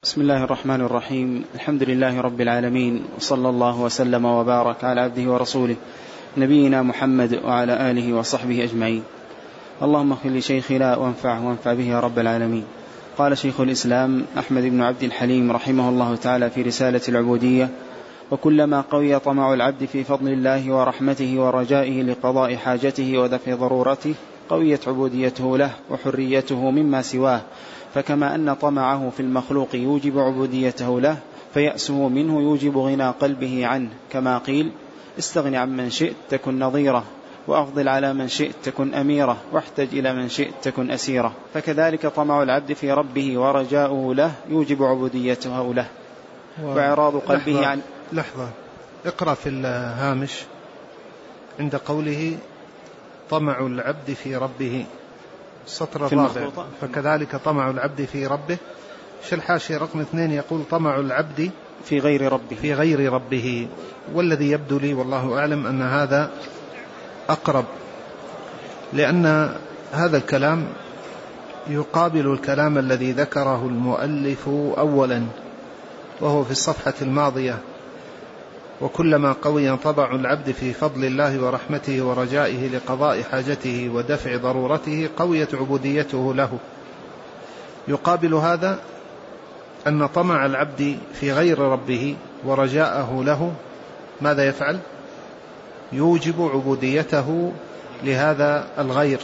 بسم الله الرحمن الرحيم. الحمد لله رب العالمين، وصلى الله وسلم وبارك على عبده ورسوله نبينا محمد وعلى آله وصحبه أجمعين. اللهم اغفر لشيخنا وانفع به يا رب العالمين. قال شيخ الإسلام أحمد بن عبد الحليم رحمه الله تعالى في رسالة العبودية: وكلما قوي طمع العبد في فضل الله ورحمته ورجائه لقضاء حاجته ودفع ضرورته قويت عبوديته له وحريته مما سواه، فكما أن طمعه في المخلوق يوجب عبوديته له، فيأسه منه يوجب غنى قلبه عنه، كما قيل: استغن عن من شئت تكن نظيره، وأفضل على من شئت تكن أميره، واحتج إلى من شئت تكن أسيره. فكذلك طمع العبد في ربه ورجاؤه له يوجب عبوديته له وإعراض قلبه عن. لحظة، اقرأ في الهامش عند قوله طمع العبد في ربه السطر الرابع: فكذلك طمع العبد في ربه. في الحاشية رقم 2 يقول طمع العبد في غير ربه. والذي يبدو لي والله أعلم أن هذا أقرب، لأن هذا الكلام يقابل الكلام الذي ذكره المؤلف أولا، وهو في الصفحة الماضية: وكلما قوي طبع العبد في فضل الله ورحمته ورجائه لقضاء حاجته ودفع ضرورته قويت عبوديته له. يقابل هذا أن طمع العبد في غير ربه ورجاءه له ماذا يفعل؟ يوجب عبوديته لهذا الغير.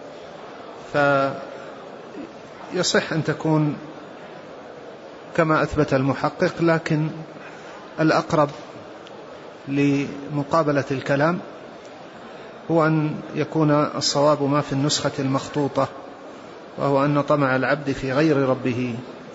فيصح أن تكون كما أثبت المحقق، لكن الأقرب لمقابلة الكلام هو أن يكون الصواب ما في النسخة المخطوطة، وهو أن طمع العبد في غير ربه.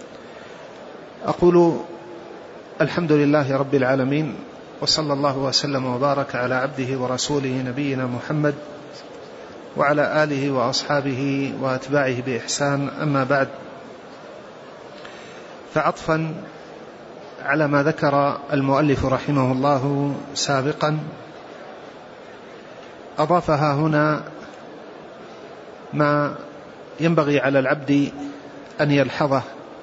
أقول الحمد لله رب العالمين، وصلى الله وسلم وبارك على عبده ورسوله نبينا محمد وعلى آله وأصحابه وأتباعه بإحسان. أما بعد، فعطفا على ما ذكر المؤلف رحمه الله سابقا، أضافها هنا ما ينبغي على العبد أن يلحظه،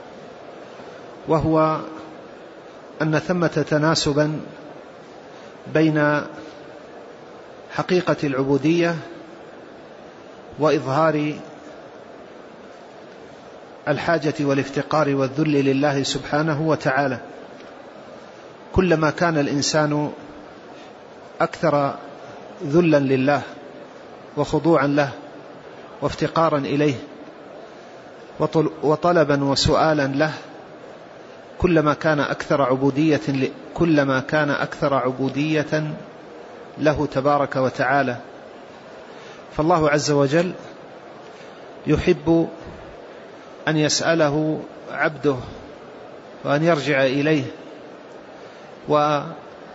وهو أن ثمة تناسبا بين حقيقة العبودية وإظهار الحاجة والافتقار والذل لله سبحانه وتعالى. كلما كان الإنسان أكثر ذلا لله وخضوعا له وافتقارا إليه وطلبا وسؤالا له، كلما كان أكثر عبودية له تبارك وتعالى. فالله عز وجل يحب أن يسأله عبده وأن يرجع إليه وأن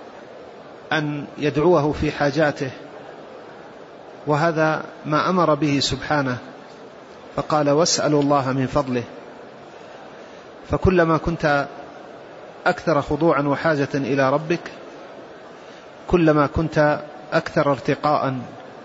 يدعوه في حاجاته، وهذا ما أمر به سبحانه، فقال: واسألوا الله من فضله. فكلما كنت أكثر خضوعا وحاجة إلى ربك، كلما كنت أكثر ارتقاء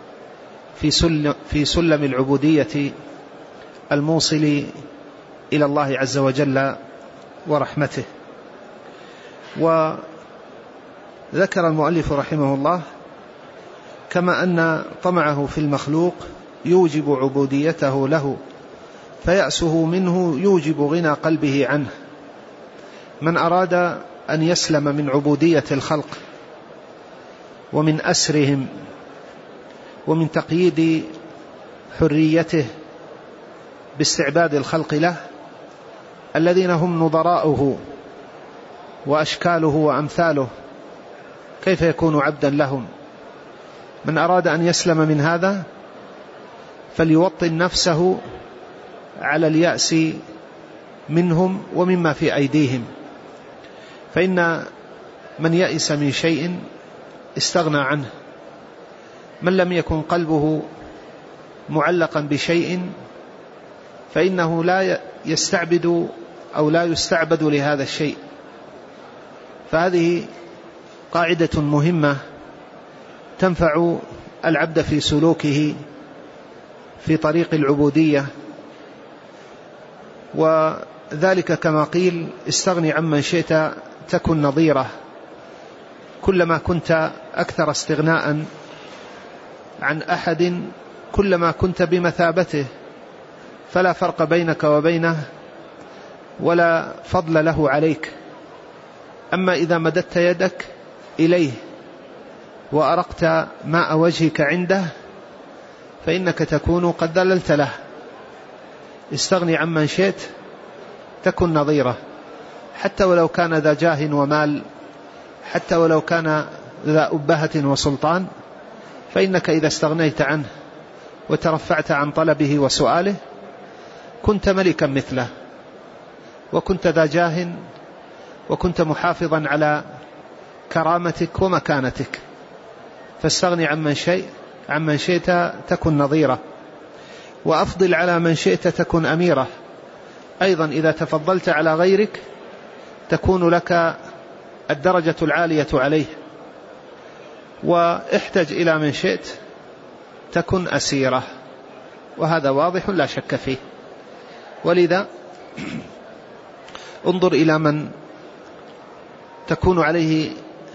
في سلم العبودية الموصل إلى الله عز وجل ورحمته. وذكر المؤلف رحمه الله كما أن طمعه في المخلوق يوجب عبوديته له، فيأسه منه يوجب غنى قلبه عنه. من أراد أن يسلم من عبودية الخلق ومن أسرهم ومن تقييد حريته باستعباد الخلق له الذين هم نظراؤه وأشكاله وأمثاله، كيف يكون عبدا لهم؟ من أراد أن يسلم من هذا فليوطن نفسه على اليأس منهم ومما في أيديهم، فإن من يأس من شيء استغنى عنه. من لم يكن قلبه معلقا بشيء فإنه لا يستعبد أو لا يستعبد لهذا الشيء. فهذه قاعدة مهمة تنفع العبد في سلوكه في طريق العبودية. وذلك كما قيل استغني عمن شئت تكن نظيره. كلما كنت أكثر استغناء عن أحد كلما كنت بمثابته، فلا فرق بينك وبينه ولا فضل له عليك. أما إذا مددت يدك إليه وأرقت ماء وجهك عنده فإنك تكون قد ذللت له. استغني عمن شئت تكن نظيره، حتى ولو كان ذا جاه ومال، حتى ولو كان ذا أبهة وسلطان، فإنك إذا استغنيت عنه وترفعت عن طلبه وسؤاله كنت ملكا مثله، وكنت ذا جاه، وكنت محافظا على كرامتك ومكانتك. فاستغني عمن شئت تكن نظيره، وأفضل على من شئت تكن أميره. أيضا إذا تفضلت على غيرك تكون لك الدرجة العالية عليه. واحتج إلى من شئت تكن أسيره، وهذا واضح لا شك فيه. ولذا انظر إلى من تكون عليه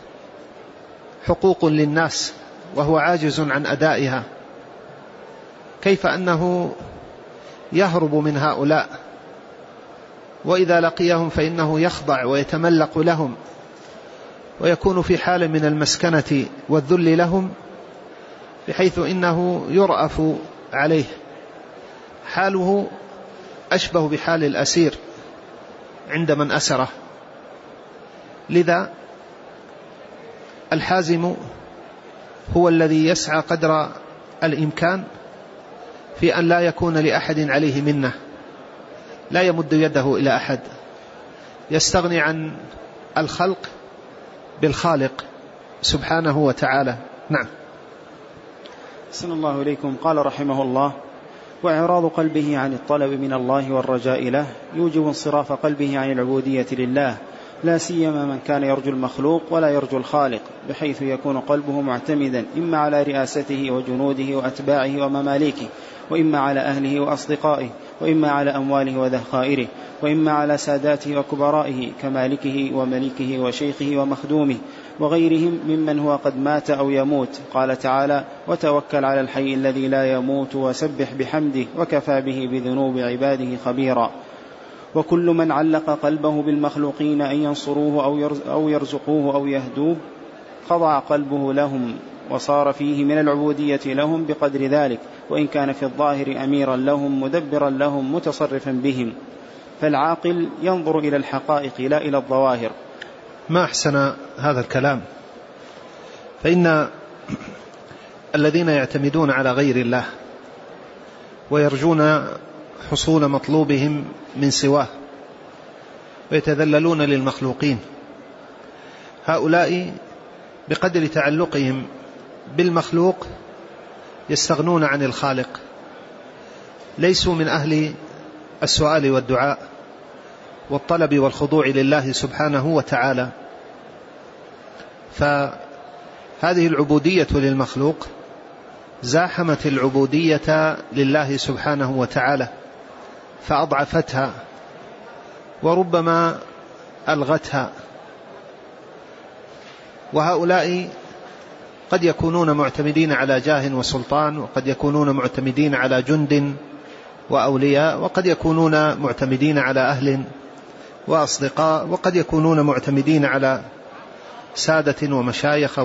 حقوق للناس وهو عاجز عن أدائها، كيف أنه يهرب من هؤلاء، وإذا لقيهم فإنه يخضع ويتملق لهم ويكون في حال من المسكنة والذل لهم، بحيث إنه يرأف عليه. حاله أشبه بحال الأسير عند من أسره. لذا الحازم هو الذي يسعى قدر الإمكان في أن لا يكون لأحد عليه منه، لا يمد يده إلى أحد، يستغني عن الخلق بالخالق سبحانه وتعالى. نعم. أحسن الله إليكم. قال رحمه الله: وإعراض قلبه عن الطلب من الله والرجاء له يوجب انصراف قلبه عن العبودية لله، لا سيما من كان يرجو المخلوق ولا يرجو الخالق، بحيث يكون قلبه معتمدا إما على رئاسته وجنوده وأتباعه ومماليكه، وإما على أهله وأصدقائه، وإما على أمواله وذخائره، وإما على ساداته وكبرائه كمالكه ومليكه وشيخه ومخدومه وغيرهم ممن هو قد مات أو يموت. قال تعالى: وتوكل على الحي الذي لا يموت وسبح بحمده وكفى به بذنوب عباده خبيرا. وكل من علق قلبه بالمخلوقين أن ينصروه أو يرزقوه أو يهدوه خضع قلبه لهم وصار فيه من العبودية لهم بقدر ذلك، وإن كان في الظاهر أميرا لهم مدبرا لهم متصرفا بهم. فالعاقل ينظر إلى الحقائق لا إلى الظواهر. ما أحسن هذا الكلام. فإن الذين يعتمدون على غير الله ويرجون حصول مطلوبهم من سواه ويتذللون للمخلوقين، هؤلاء بقدر تعلقهم بالمخلوق يستغنون عن الخالق، ليسوا من أهل السؤال والدعاء والطلب والخضوع لله سبحانه وتعالى. فهذه العبودية للمخلوق زاحمت العبودية لله سبحانه وتعالى فأضعفتها وربما ألغتها. وهؤلاء قد يكونون معتمدين على جاه وسلطان، وقد يكونون معتمدين على جند وأولياء، وقد يكونون معتمدين على أهل وأصدقاء، وقد يكونون معتمدين على سادة ومشايخ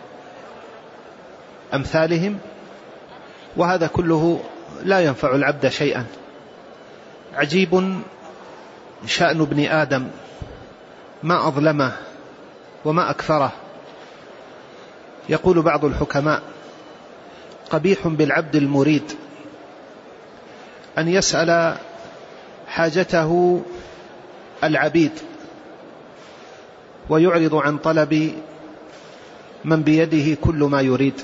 وأمثالهم، وهذا كله لا ينفع العبد شيئا. عجيب شأن ابن آدم، ما أظلمه وما أكثره. يقول بعض الحكماء: قبيح بالعبد المريد أن يسأل حاجته العبيد ويعرض عن طلب من بيده كل ما يريد.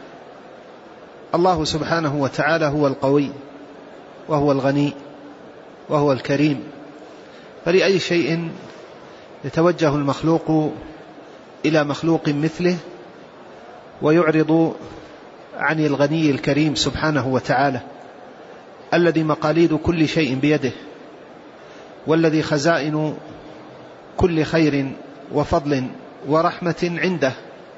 الله سبحانه وتعالى هو القوي وهو الغني وهو الكريم، فلأي شيء يتوجه المخلوق إلى مخلوق مثله ويعرض عن الغني الكريم سبحانه وتعالى الذي مقاليد كل شيء بيده، والذي خزائن كل خير وفضل ورحمة عنده،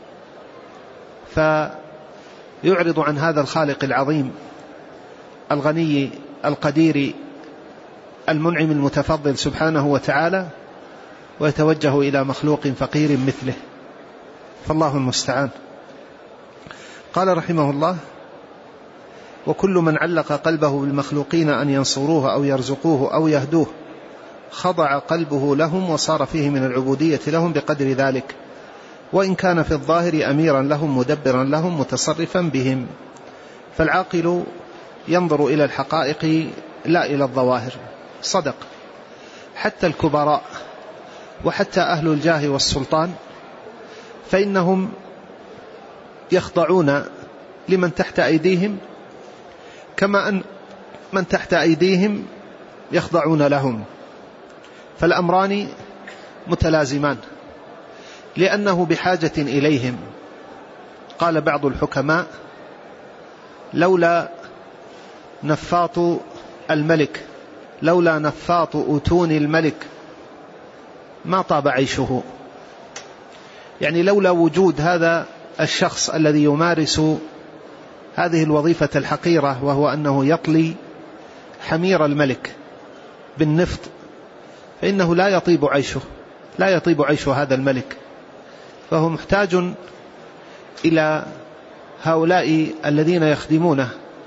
فيعرض عن هذا الخالق العظيم الغني القدير المنعم المتفضل سبحانه وتعالى، ويتوجه إلى مخلوق فقير مثله، فالله المستعان. قال رحمه الله: وكل من علق قلبه بالمخلوقين أن ينصروه أو يرزقوه أو يهدوه خضع قلبه لهم وصار فيه من العبودية لهم بقدر ذلك، وإن كان في الظاهر أميرا لهم مدبرا لهم متصرفا بهم. فالعاقل ينظر إلى الحقائق لا إلى الظواهر. صدق. حتى الكبراء وحتى أهل الجاه والسلطان فإنهم يخضعون لمن تحت أيديهم كما أن من تحت أيديهم يخضعون لهم، فالأمران متلازمان لأنه بحاجة إليهم. قال بعض الحكماء: لولا نفاط الملك، لولا نفاط أتون الملك ما طاب عيشه. يعني لولا وجود هذا الشخص الذي يمارس هذه الوظيفة الحقيرة، وهو أنه يطلي حمير الملك بالنفط، فإنه لا يطيب عيشه، لا يطيب عيش هذا الملك، فهو محتاج إلى هؤلاء الذين يخدمونه،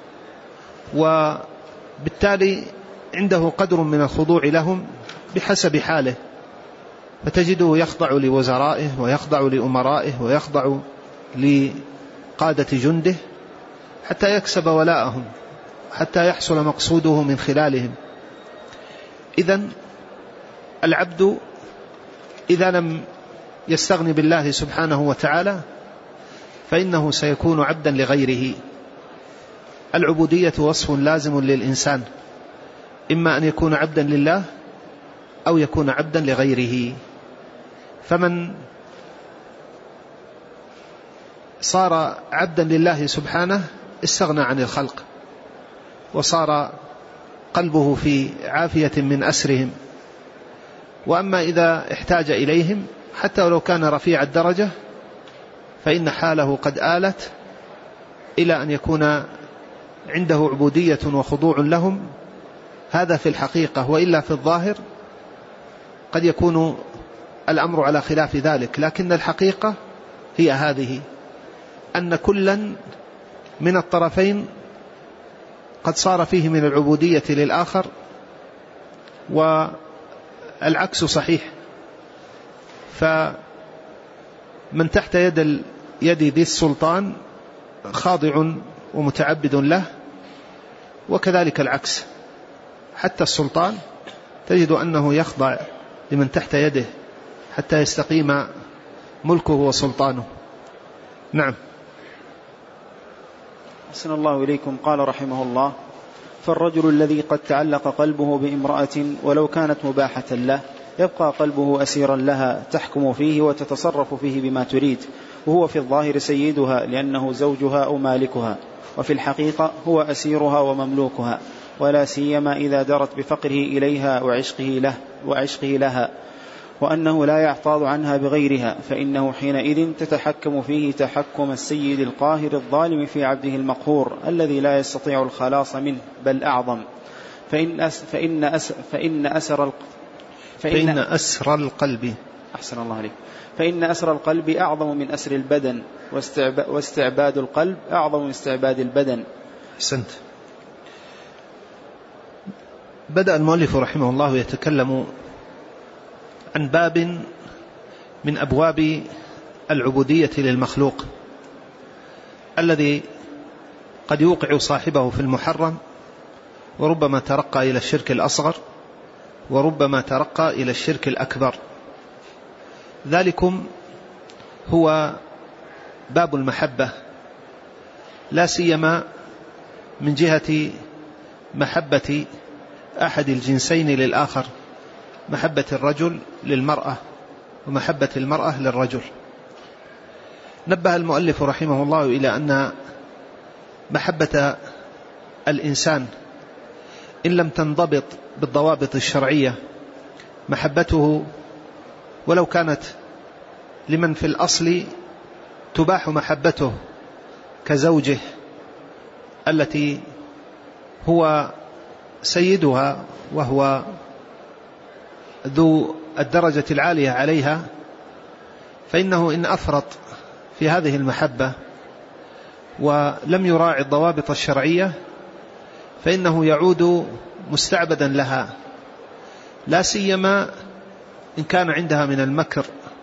وبالتالي عنده قدر من الخضوع لهم بحسب حاله، فتجده يخضع لوزرائه ويخضع لأمرائه ويخضع لقادة جنده حتى يكسب ولاءهم، حتى يحصل مقصوده من خلالهم. إذن العبد إذا لم يستغني بالله سبحانه وتعالى فإنه سيكون عبدا لغيره. العبودية وصف لازم للإنسان، إما أن يكون عبدا لله أو يكون عبدا لغيره. فمن صار عبدا لله سبحانه استغنى عن الخلق، وصار قلبه في عافية من أسرهم. وأما إذا احتاج إليهم حتى ولو كان رفيع الدرجة فإن حاله قد آلت إلى أن يكون عنده عبودية وخضوع لهم، هذا في الحقيقة، وإلا في الظاهر قد يكون الأمر على خلاف ذلك. لكن الحقيقة هي هذه، أن كلا من الطرفين قد صار فيه من العبودية للآخر، والعكس صحيح. فمن تحت يد ذي السلطان خاضع ومتعبد له، وكذلك العكس، حتى السلطان تجد أنه يخضع لمن تحت يده حتى يستقيم ملكه وسلطانه. نعم. أحسن الله إليكم. قال رحمه الله: فالرجل الذي قد تعلق قلبه بامرأة ولو كانت مباحة له يبقى قلبه أسيرا لها تحكم فيه وتتصرف فيه بما تريد، وهو في الظاهر سيدها لأنه زوجها أو مالكها، وفي الحقيقة هو أسيرها ومملوكها، ولا سيما إذا درت بفقره إليها وعشقه لها، وأنه لا يعتاض عنها بغيرها، فإنه حينئذ تتحكم فيه تحكم السيد القاهر الظالم في عبده المقهور الذي لا يستطيع الخلاص منه، بل أعظم. فإن أسر القلب أحسن الله عليك. فإن أسر القلب أعظم من أسر البدن، واستعباد القلب أعظم من استعباد البدن. أحسنت. بدأ المؤلف رحمه الله يتكلم عن باب من أبواب العبودية للمخلوق الذي قد يوقع صاحبه في المحرم، وربما ترقى إلى الشرك الأصغر، وربما ترقى إلى الشرك الأكبر. ذلكم هو باب المحبة، لا سيما من جهة محبة أحد الجنسين للآخر، محبة الرجل للمرأة ومحبة المرأة للرجل. نبه المؤلف رحمه الله إلى أن محبة الإنسان إن لم تنضبط بالضوابط الشرعية محبته ولو كانت لمن في الأصل تباح محبته كزوجه التي هو سيدها وهو ذو الدرجة العالية عليها، فإنه إن أفرط في هذه المحبة ولم يراعي الضوابط الشرعية فإنه يعود مستعبدا لها، لا سيما إن كان عندها من المكر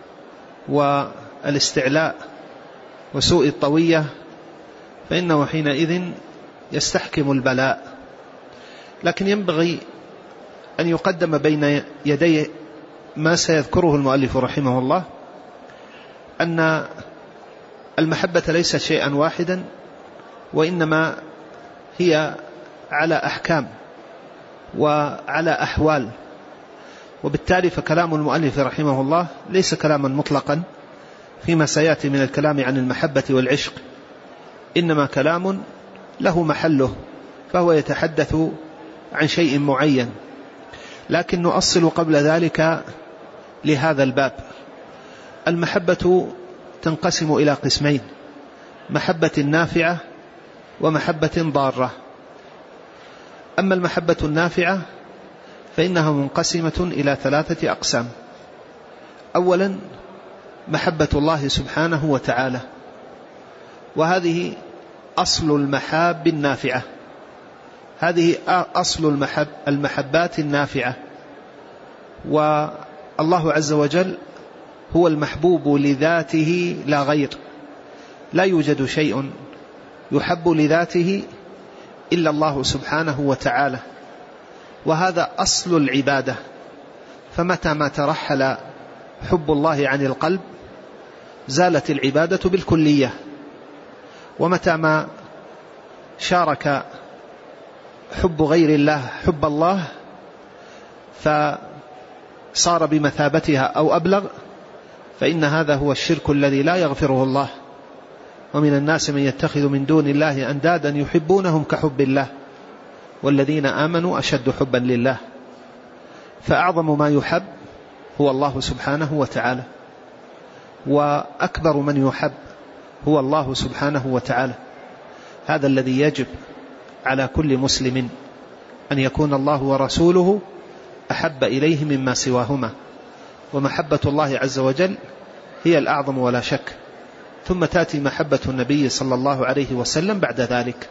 والاستعلاء وسوء الطوية، فإنه حينئذ يستحكم البلاء. لكن ينبغي أن يقدم بين يدي ما سيذكره المؤلف رحمه الله أن المحبة ليست شيئا واحدا، وإنما هي على أحكام وعلى أحوال، وبالتالي فكلام المؤلف رحمه الله ليس كلاما مطلقا فيما سيأتي من الكلام عن المحبة والعشق، إنما كلام له محله، فهو يتحدث عن شيء معين. لكن نؤصل قبل ذلك لهذا الباب. المحبة تنقسم إلى قسمين: محبة نافعة ومحبة ضارة. أما المحبة النافعة فإنها منقسمة إلى 3 أقسام. أولا محبة الله سبحانه وتعالى، وهذه أصل المحاب النافعة، هذه أصل المحبات النافعة. والله عز وجل هو المحبوب لذاته لا غير، لا يوجد شيء يحب لذاته إلا الله سبحانه وتعالى، وهذا أصل العبادة. فمتى ما ترحل حب الله عن القلب زالت العبادة بالكلية، ومتى ما شارك حب غير الله حب الله فصار بمثابتها أو أبلغ، فإن هذا هو الشرك الذي لا يغفره الله. ومن الناس من يتخذ من دون الله أندادا يحبونهم كحب الله والذين آمنوا أشد حبا لله. فأعظم ما يحب هو الله سبحانه وتعالى، وأكبر من يحب هو الله سبحانه وتعالى. هذا الذي يجب على كل مسلم أن يكون الله ورسوله أحب إليه مما سواهما، ومحبة الله عز وجل هي الأعظم ولا شك، ثم تأتي محبة النبي صلى الله عليه وسلم بعد ذلك.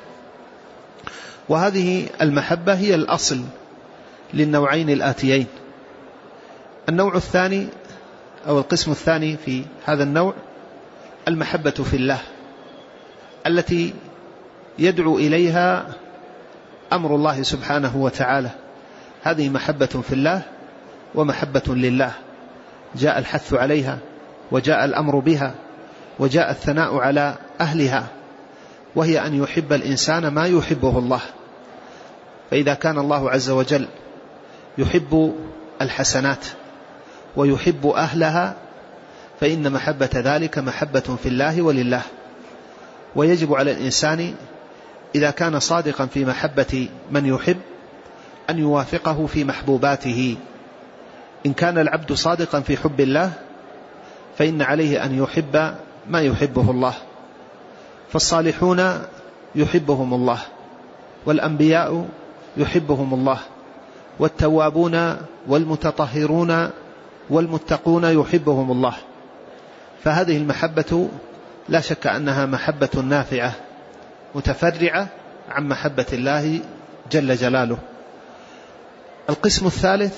وهذه المحبة هي الأصل للنوعين الآتيين. النوع الثاني أو القسم الثاني في هذا النوع المحبة في الله، التي يدعو إليها أمر الله سبحانه وتعالى. هذه محبة في الله ومحبة لله، جاء الحث عليها وجاء الأمر بها وجاء الثناء على أهلها، وهي أن يحب الإنسان ما يحبه الله. فإذا كان الله عز وجل يحب الحسنات ويحب أهلها فإن محبة ذلك محبة في الله ولله. ويجب على الإنسان إذا كان صادقا في محبة من يحب أن يوافقه في محبوباته. إن كان العبد صادقا في حب الله فإن عليه أن يحب ما يحبه الله. فالصالحون يحبهم الله، والأنبياء يحبهم الله، والتوابون والمتطهرون والمتقون يحبهم الله. فهذه المحبة لا شك أنها محبة نافعة متفرعة عن محبة الله جل جلاله. القسم الثالث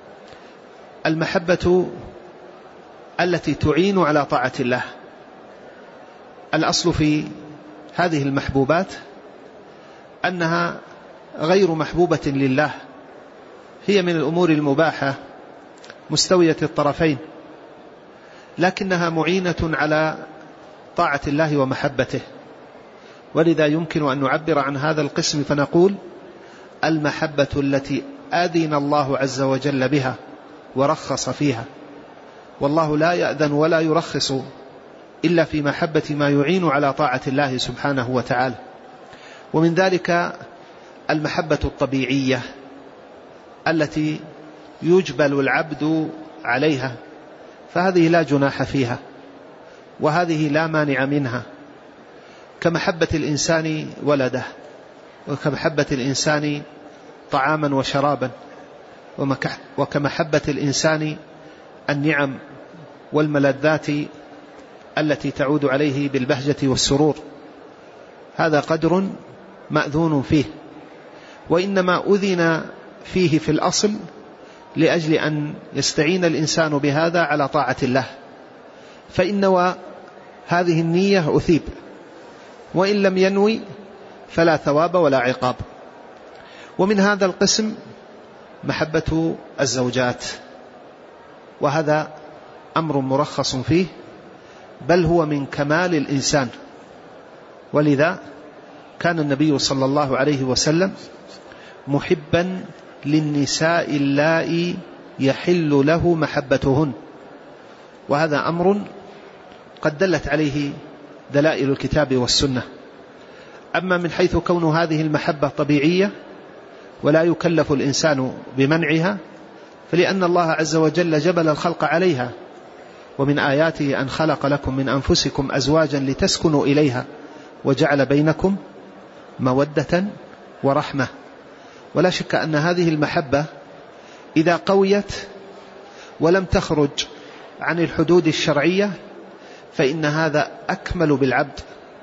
المحبة التي تعين على طاعة الله. الأصل في هذه المحبوبات أنها غير محبوبة لله، هي من الأمور المباحة مستوية الطرفين، لكنها معينة على طاعة الله ومحبته. ولذا يمكن أن نعبر عن هذا القسم فنقول المحبة التي أذن الله عز وجل بها ورخص فيها، والله لا يأذن ولا يرخص إلا في محبة ما يعين على طاعة الله سبحانه وتعالى. ومن ذلك المحبة الطبيعية التي يجبل العبد عليها، فهذه لا جناح فيها، وهذه لا مانع منها، كمحبة الإنسان ولده، وكمحبة الإنسان طعاما وشرابا، وكمحبة الإنسان النعم والملذات التي تعود عليه بالبهجة والسرور. هذا قدر مأذون فيه، وإنما أذن فيه في الأصل لأجل أن يستعين الإنسان بهذا على طاعة الله، فإن نوى هذه النية أثيب، وإن لم ينوي فلا ثواب ولا عقاب. ومن هذا القسم محبة الزوجات، وهذا أمر مرخص فيه، بل هو من كمال الإنسان. ولذا كان النبي صلى الله عليه وسلم محبا للنساء اللائي يحل له محبتهن، وهذا أمر قد دلت عليه دلائل الكتاب والسنة. أما من حيث كون هذه المحبة طبيعية ولا يكلف الإنسان بمنعها، فلأن الله عز وجل جبل الخلق عليها، ومن آياته أن خلق لكم من أنفسكم أزواجا لتسكنوا إليها وجعل بينكم مودة ورحمة. ولا شك أن هذه المحبة إذا قويت ولم تخرج عن الحدود الشرعية فإن هذا أكمل بالعبد،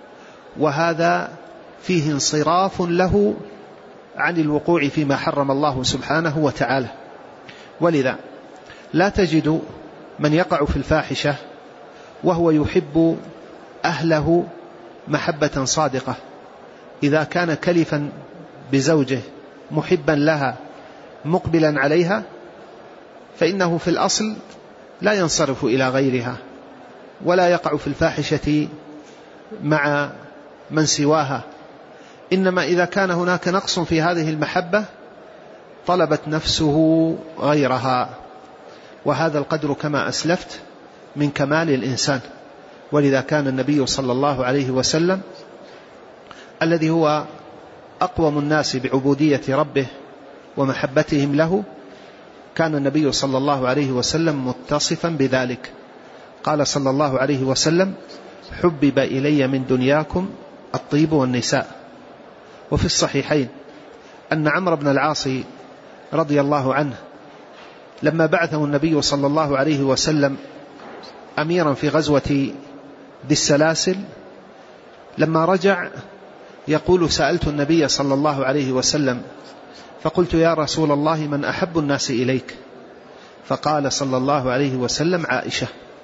وهذا فيه انصراف له عن الوقوع فيما حرم الله سبحانه وتعالى. ولذا لا تجد من يقع في الفاحشة وهو يحب أهله محبة صادقة، إذا كان كلفا بزوجه محبا لها مقبلا عليها فإنه في الأصل لا ينصرف إلى غيرها ولا يقع في الفاحشة مع من سواها، إنما إذا كان هناك نقص في هذه المحبة طلبت نفسه غيرها، وهذا القدر كما أسلفت من كمال الإنسان. ولذا كان النبي صلى الله عليه وسلم الذي هو أقوم الناس بعبودية ربه ومحبتهم له، كان النبي صلى الله عليه وسلم متصفا بذلك. قال صلى الله عليه وسلم: حبب إلي من دنياكم الطيب والنساء. وفي الصحيحين أن عمرو بن العاص رضي الله عنه لما بعثه النبي صلى الله عليه وسلم أميرا في غزوة ذي السلاسل، لما رجع يقول: سألت النبي صلى الله عليه وسلم فقلت: يا رسول الله من أحب الناس إليك؟ فقال صلى الله عليه وسلم: عائشة.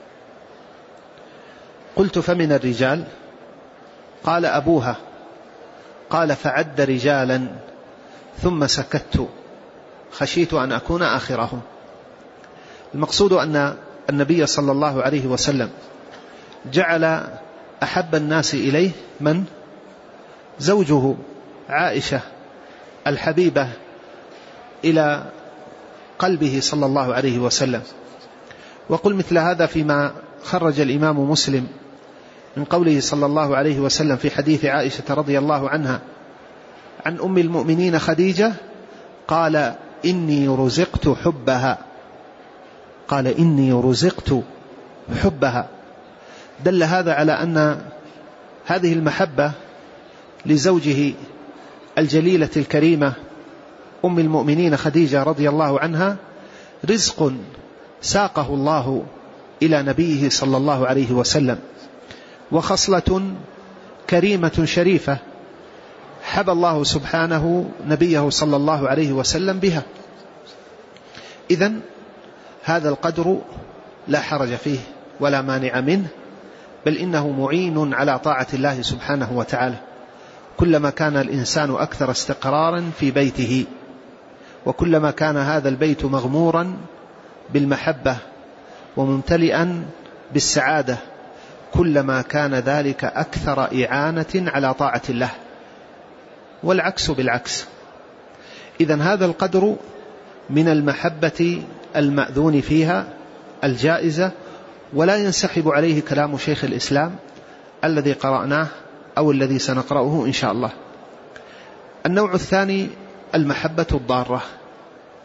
قلت: فمن الرجال؟ قال: أبوها. قال: فعد رجالا ثم سكت خشيت أن أكون آخرهم. المقصود أن النبي صلى الله عليه وسلم جعل أحب الناس إليه من؟ زوجه عائشة الحبيبة إلى قلبه صلى الله عليه وسلم. وقل مثل هذا فيما خرج الإمام مسلم من قوله صلى الله عليه وسلم في حديث عائشة رضي الله عنها عن أم المؤمنين خديجة: قال: إني رزقت حبها. قال: إني رزقت حبها. دل هذا على أن هذه المحبة لزوجه الجليلة الكريمة أم المؤمنين خديجة رضي الله عنها رزق ساقه الله إلى نبيه صلى الله عليه وسلم، وخصلة كريمة شريفة حب الله سبحانه نبيه صلى الله عليه وسلم بها. إذن هذا القدر لا حرج فيه ولا مانع منه، بل إنه معين على طاعة الله سبحانه وتعالى. كلما كان الإنسان أكثر استقرارا في بيته، وكلما كان هذا البيت مغمورا بالمحبة وممتلئا بالسعادة، كلما كان ذلك أكثر إعانة على طاعة الله، والعكس بالعكس. إذن هذا القدر من المحبة المأذون فيها الجائزة، ولا ينسحب عليه كلام شيخ الإسلام الذي قرأناه أو الذي سنقرأه إن شاء الله. النوع الثاني المحبة الضارة.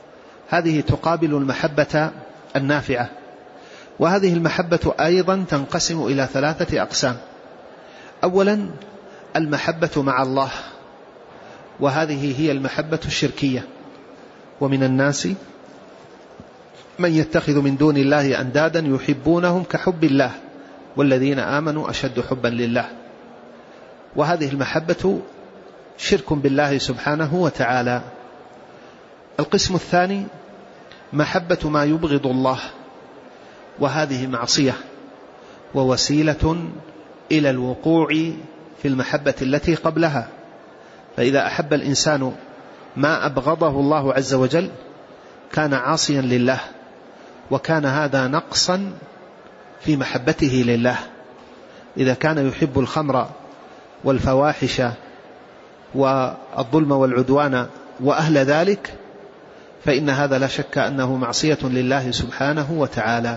هذه تقابل المحبة النافعة. وهذه المحبة أيضا تنقسم إلى 3 أقسام. أولا المحبة مع الله، وهذه هي المحبة الشركية. ومن الناس من يتخذ من دون الله أندادا يحبونهم كحب الله والذين آمنوا أشد حبا لله. وهذه المحبة شرك بالله سبحانه وتعالى. القسم الثاني محبة ما يبغض الله، وهذه معصية ووسيلة إلى الوقوع في المحبة التي قبلها. فإذا أحب الإنسان ما أبغضه الله عز وجل كان عاصيا لله، وكان هذا نقصا في محبته لله. إذا كان يحب الخمر والفواحش والظلم والعدوان وأهل ذلك فإن هذا لا شك أنه معصية لله سبحانه وتعالى.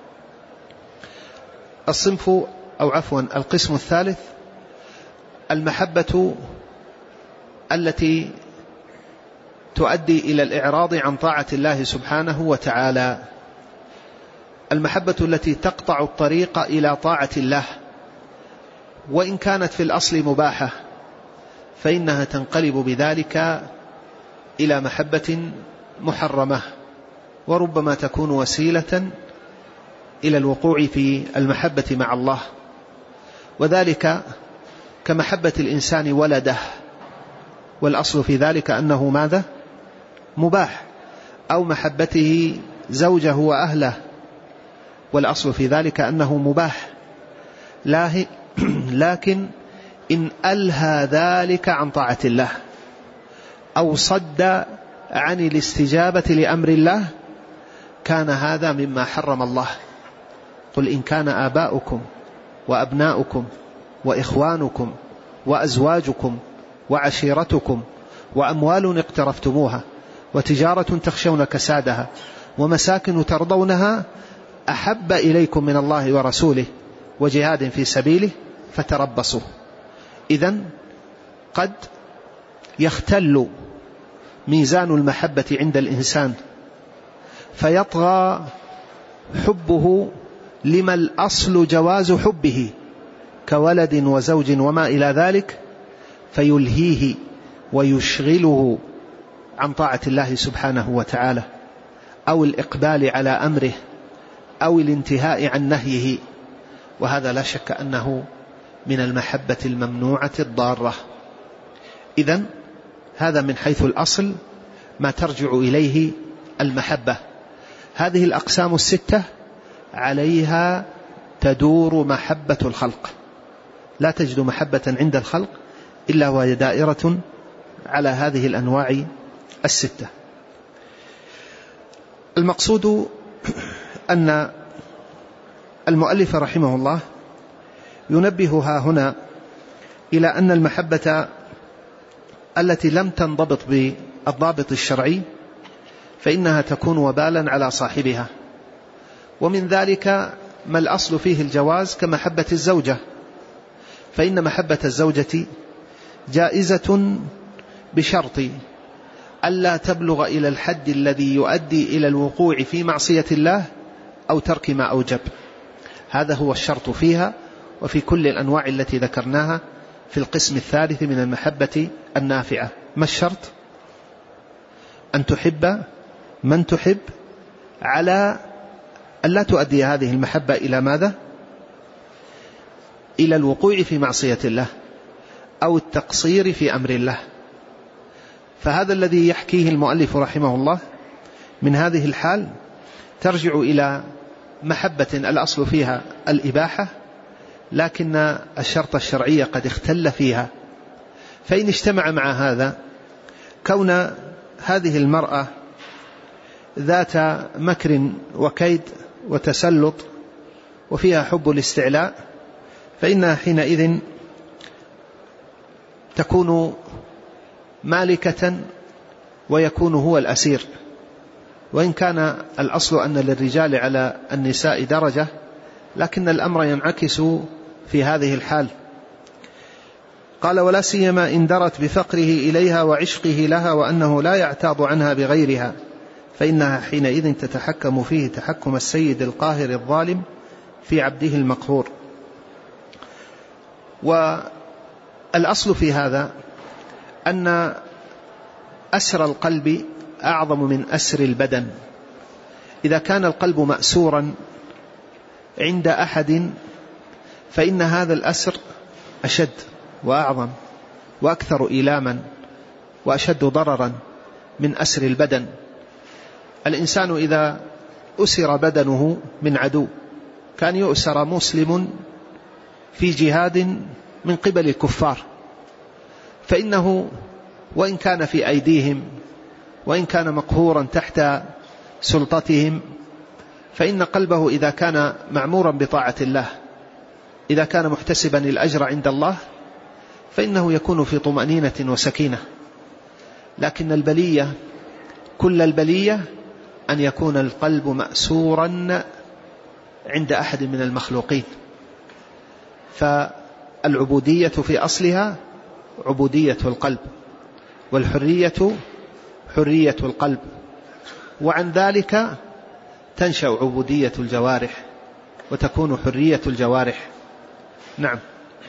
القسم الثالث المحبة التي تؤدي إلى الإعراض عن طاعة الله سبحانه وتعالى، المحبة التي تقطع الطريق إلى طاعة الله، وإن كانت في الأصل مباحة فإنها تنقلب بذلك إلى محبة محرمة، وربما تكون وسيلة إلى الوقوع في المحبة مع الله. وذلك كمحبة الإنسان ولده، والأصل في ذلك أنه ماذا؟ مباح. أو محبته زوجه وأهله، والأصل في ذلك أنه مباح. لكن إن ألهى ذلك عن طاعة الله أو صد عن الاستجابة لأمر الله كان هذا مما حرم الله. قل إن كان آباؤكم وأبناؤكم وإخوانكم وأزواجكم وعشيرتكم وأموال اقترفتموها وتجارة تخشون كسادها ومساكن ترضونها أحب إليكم من الله ورسوله وجهاد في سبيله فتربصوا. إذن قد يختل ميزان المحبة عند الإنسان فيطغى حبه لما الأصل جواز حبه كولد وزوج وما إلى ذلك، فيلهيه ويشغله عن طاعة الله سبحانه وتعالى، أو الإقبال على أمره، أو الانتهاء عن نهيه. وهذا لا شك أنه من المحبة الممنوعة الضارة. إذن هذا من حيث الأصل ما ترجع إليه المحبة. هذه الأقسام 6 عليها تدور محبة الخلق، لا تجد محبة عند الخلق إلا وهي دائرة على هذه الأنواع 6. المقصود أن المؤلف رحمه الله ينبهها هنا إلى أن المحبة التي لم تنضبط بالضابط الشرعي فإنها تكون وبالا على صاحبها. ومن ذلك ما الأصل فيه الجواز كمحبة الزوجة، فإن محبة الزوجة جائزة بشرط ألا تبلغ إلى الحد الذي يؤدي إلى الوقوع في معصية الله أو ترك ما أوجب. هذا هو الشرط فيها وفي كل الأنواع التي ذكرناها في القسم الثالث من المحبة النافعة. ما الشرط؟ أن تحب من تحب على أن لا تؤدي هذه المحبة إلى ماذا؟ إلى الوقوع في معصية الله أو التقصير في أمر الله. فهذا الذي يحكيه المؤلف رحمه الله من هذه الحال ترجع إلى محبة الأصل فيها الإباحة، لكن الشرط الشرعي قد اختل فيها. فإن اجتمع مع هذا كون هذه المرأة ذات مكر وكيد وتسلط وفيها حب الاستعلاء، فإنها حينئذ تكون مالكة ويكون هو الأسير. وإن كان الأصل أن للرجال على النساء درجة، لكن الأمر ينعكس في هذه الحال. قال: ولا سيما إن درت بفقره إليها وعشقه لها وأنه لا يعتاض عنها بغيرها، فإنها حينئذ تتحكم فيه تحكم السيد القاهر الظالم في عبده المقهور. والأصل في هذا أن أسر القلب أعظم من أسر البدن. إذا كان القلب مأسورا عند أحد فإن هذا الأسر أشد وأعظم وأكثر إيلاما وأشد ضررا من أسر البدن. الإنسان إذا أسر بدنه من عدو، كان يؤسر مسلم في جهاد من قبل الكفار، فإنه وإن كان في أيديهم وإن كان مقهورا تحت سلطتهم، فإن قلبه إذا كان معمورا بطاعة الله، إذا كان محتسبا الأجر عند الله، فإنه يكون في طمأنينة وسكينة. لكن البلية كل البلية أن يكون القلب مأسورا عند أحد من المخلوقين. فالعبودية في أصلها عبودية القلب، والحرية حرية القلب، وعن ذلك تنشأ عبودية الجوارح وتكون حرية الجوارح. نعم.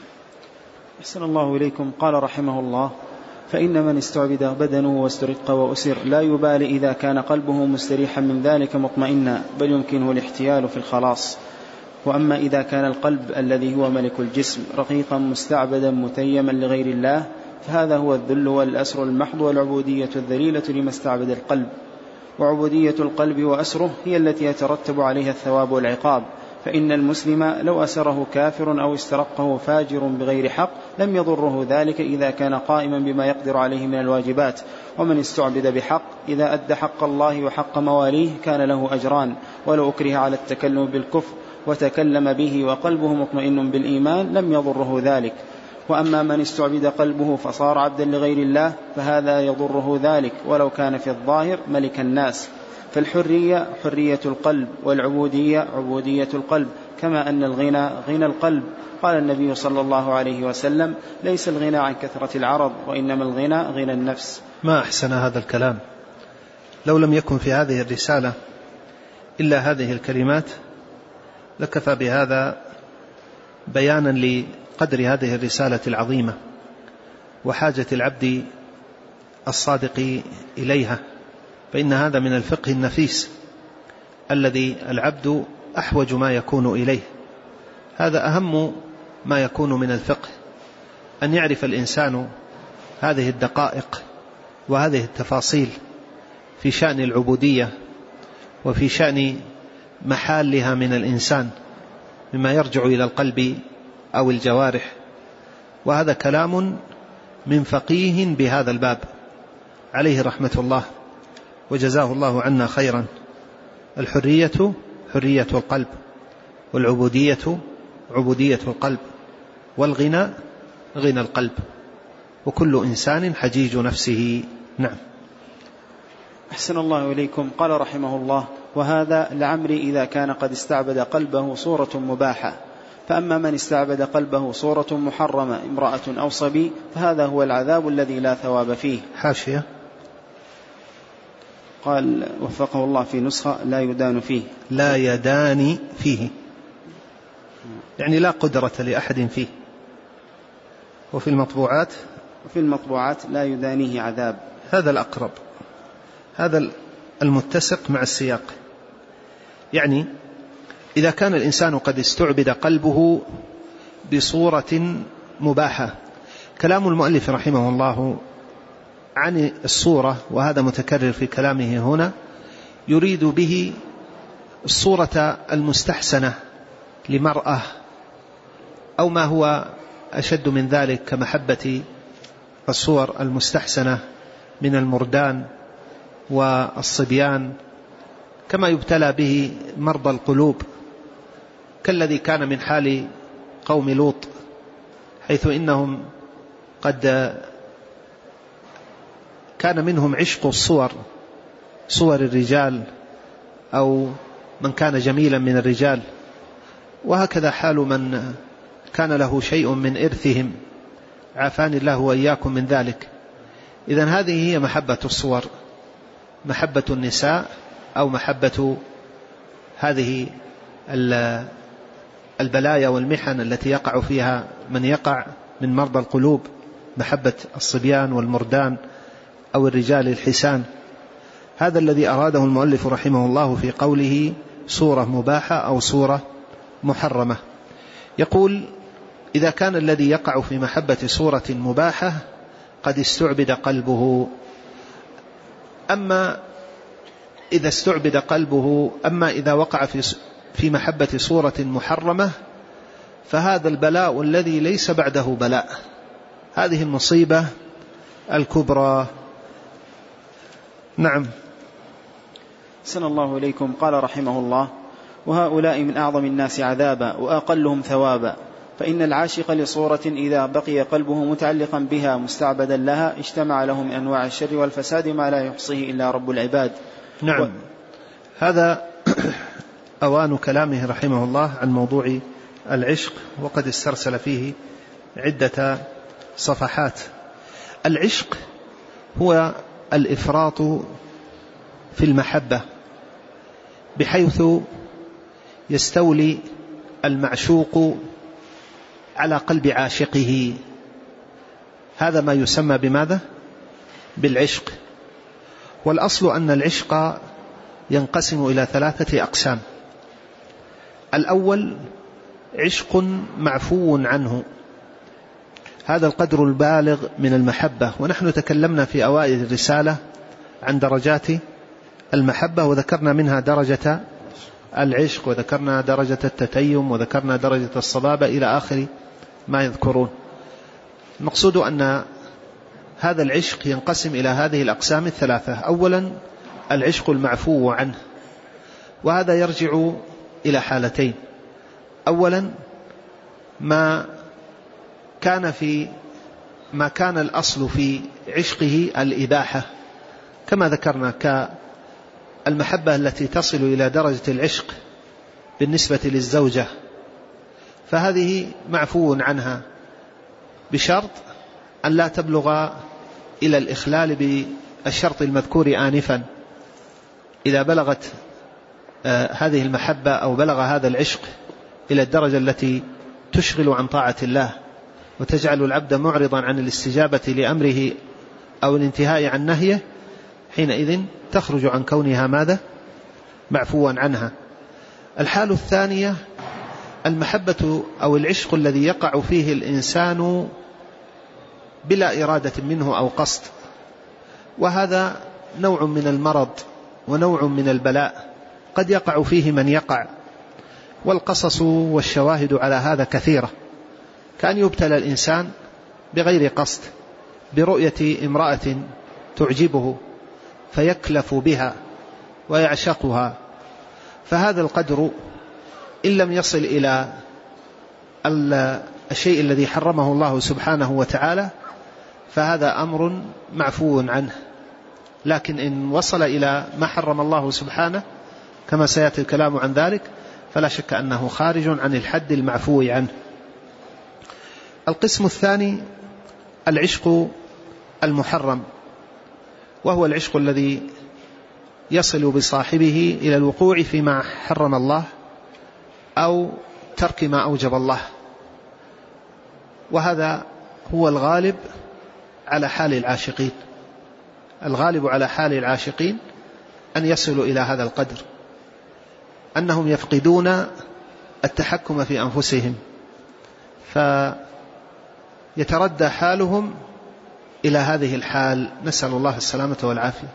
أحسن الله إليكم. قال رحمه الله: فإن من استعبد بدنه واسترق وأسر لا يبالي إذا كان قلبه مستريحا من ذلك مطمئنا، بل يمكنه الاحتيال في الخلاص. وأما إذا كان القلب الذي هو ملك الجسم رقيقا مستعبدا متيما لغير الله، فهذا هو الذل والأسر المحض والعبودية الذليلة لما استعبد القلب. وعبودية القلب وأسره هي التي يترتب عليها الثواب والعقاب. فإن المسلم لو أسره كافر أو استرقه فاجر بغير حق لم يضره ذلك إذا كان قائما بما يقدر عليه من الواجبات. ومن استعبد بحق إذا أدى حق الله وحق مواليه كان له أجران، ولو أكره على التكلم بالكفر وتكلم به وقلبه مطمئن بالإيمان لم يضره ذلك. وأما من استعبد قلبه فصار عبدا لغير الله فهذا يضره ذلك ولو كان في الظاهر ملك الناس. فالحرية حرية القلب، والعبودية عبودية القلب، كما أن الغنى غنى القلب. قال النبي صلى الله عليه وسلم: ليس الغنى عن كثرة العرض، وإنما الغنى غنى النفس. ما أحسن هذا الكلام. لو لم يكن في هذه الرسالة إلا هذه الكلمات لكفى بهذا بيانا لقدر هذه الرسالة العظيمة وحاجة العبد الصادق إليها. فإن هذا من الفقه النفيس الذي العبد أحوج ما يكون إليه. هذا أهم ما يكون من الفقه، أن يعرف الإنسان هذه الدقائق وهذه التفاصيل في شأن العبودية وفي شأن محالها من الإنسان مما يرجع إلى القلب أو الجوارح. وهذا كلام من فقيه بهذا الباب عليه رحمة الله وجزاه الله عنا خيرا. الحرية حرية القلب، والعبودية عبودية القلب، والغنى غنى القلب، وكل إنسان حجيج نفسه. نعم. أحسن الله إليكم. قال رحمه الله: وهذا لعمري إذا كان قد استعبد قلبه صورة مباحة. فأما من استعبد قلبه صورة محرمة امرأة أو صبي فهذا هو العذاب الذي لا ثواب فيه. حاشية. قال وفقه الله في نسخة: لا يدان فيه. لا يدان فيه يعني لا قدرة لأحد فيه. وفي المطبوعات لا يدانيه عذاب. هذا الأقرب، هذا المتسق مع السياق. يعني إذا كان الإنسان قد استعبد قلبه بصورة مباحة. كلام المؤلف رحمه الله عن الصورة، وهذا متكرر في كلامه هنا، يريد به الصورة المستحسنة لمرأة أو ما هو أشد من ذلك كمحبة الصور المستحسنة من المردان والصبيان، كما يبتلى به مرضى القلوب كالذي كان من حال قوم لوط، حيث إنهم قد كان منهم عشق الصور، صور الرجال أو من كان جميلا من الرجال، وهكذا حال من كان له شيء من إرثهم، عافاني الله وإياكم من ذلك. إذن هذه هي محبة الصور، محبة النساء أو محبة هذه البلايا والمحن التي يقع فيها من يقع من مرضى القلوب، محبة الصبيان والمردان أو الرجال الحسان. هذا الذي أراده المؤلف رحمه الله في قوله صورة مباحة أو صورة محرمة. يقول: إذا كان الذي يقع في محبة صورة مباحة قد استعبد قلبه، أما إذا وقع في محبة صورة محرمة فهذا البلاء الذي ليس بعده بلاء، هذه المصيبة الكبرى. نعم. أحسن الله إليكم. قال رحمه الله: وهؤلاء من أعظم الناس عذابا وأقلهم ثوابا، فإن العاشق لصورة إذا بقي قلبه متعلقا بها مستعبدا لها اجتمع له من أنواع الشر والفساد ما لا يحصيه إلا رب العباد. نعم. هذا أوان كلامه رحمه الله عن موضوع العشق، وقد استرسل فيه عدة صفحات. العشق هو الإفراط في المحبة، بحيث يستولي المعشوق على قلب عاشقه، هذا ما يسمى بماذا؟ بالعشق. والأصل أن العشق ينقسم إلى 3 أقسام. الأول عشق معفو عنه، هذا القدر البالغ من المحبة، ونحن تكلمنا في أوائل الرسالة عن درجات المحبة، وذكرنا منها درجة العشق، وذكرنا درجة التتيم، وذكرنا درجة الصبابة إلى آخر ما يذكرون. المقصود أن هذا العشق ينقسم إلى هذه الأقسام 3. أولا العشق المعفو عنه، وهذا يرجع إلى حالتين. أولا ما كان الأصل في عشقه الإباحة، كما ذكرنا كالمحبة التي تصل إلى درجة العشق بالنسبة للزوجة، فهذه معفو عنها بشرط أن لا تبلغ إلى الإخلال بالشرط المذكور آنفا. إذا بلغت هذه المحبة أو بلغ هذا العشق إلى الدرجة التي تشغل عن طاعة الله وتجعل العبد معرضا عن الاستجابة لأمره أو الانتهاء عن نهيه، حينئذ تخرج عن كونها ماذا؟ معفوا عنها. الحال الثانية المحبة أو العشق الذي يقع فيه الإنسان بلا إرادة منه أو قصد، وهذا نوع من المرض ونوع من البلاء قد يقع فيه من يقع، والقصص والشواهد على هذا كثيرة. كان يبتلى الإنسان بغير قصد برؤية امرأة تعجبه فيكلف بها ويعشقها، فهذا القدر إن لم يصل إلى الشيء الذي حرمه الله سبحانه وتعالى فهذا أمر معفو عنه. لكن إن وصل إلى ما حرم الله سبحانه كما سيأتي الكلام عن ذلك فلا شك أنه خارج عن الحد المعفو عنه. القسم الثاني العشق المحرم، وهو العشق الذي يصل بصاحبه إلى الوقوع فيما حرم الله أو ترك ما أوجب الله، وهذا هو الغالب على حال العاشقين. الغالب على حال العاشقين أن يصلوا إلى هذا القدر، أنهم يفقدون التحكم في أنفسهم، فيتردى حالهم إلى هذه الحال، نسأل الله السلامة والعافية.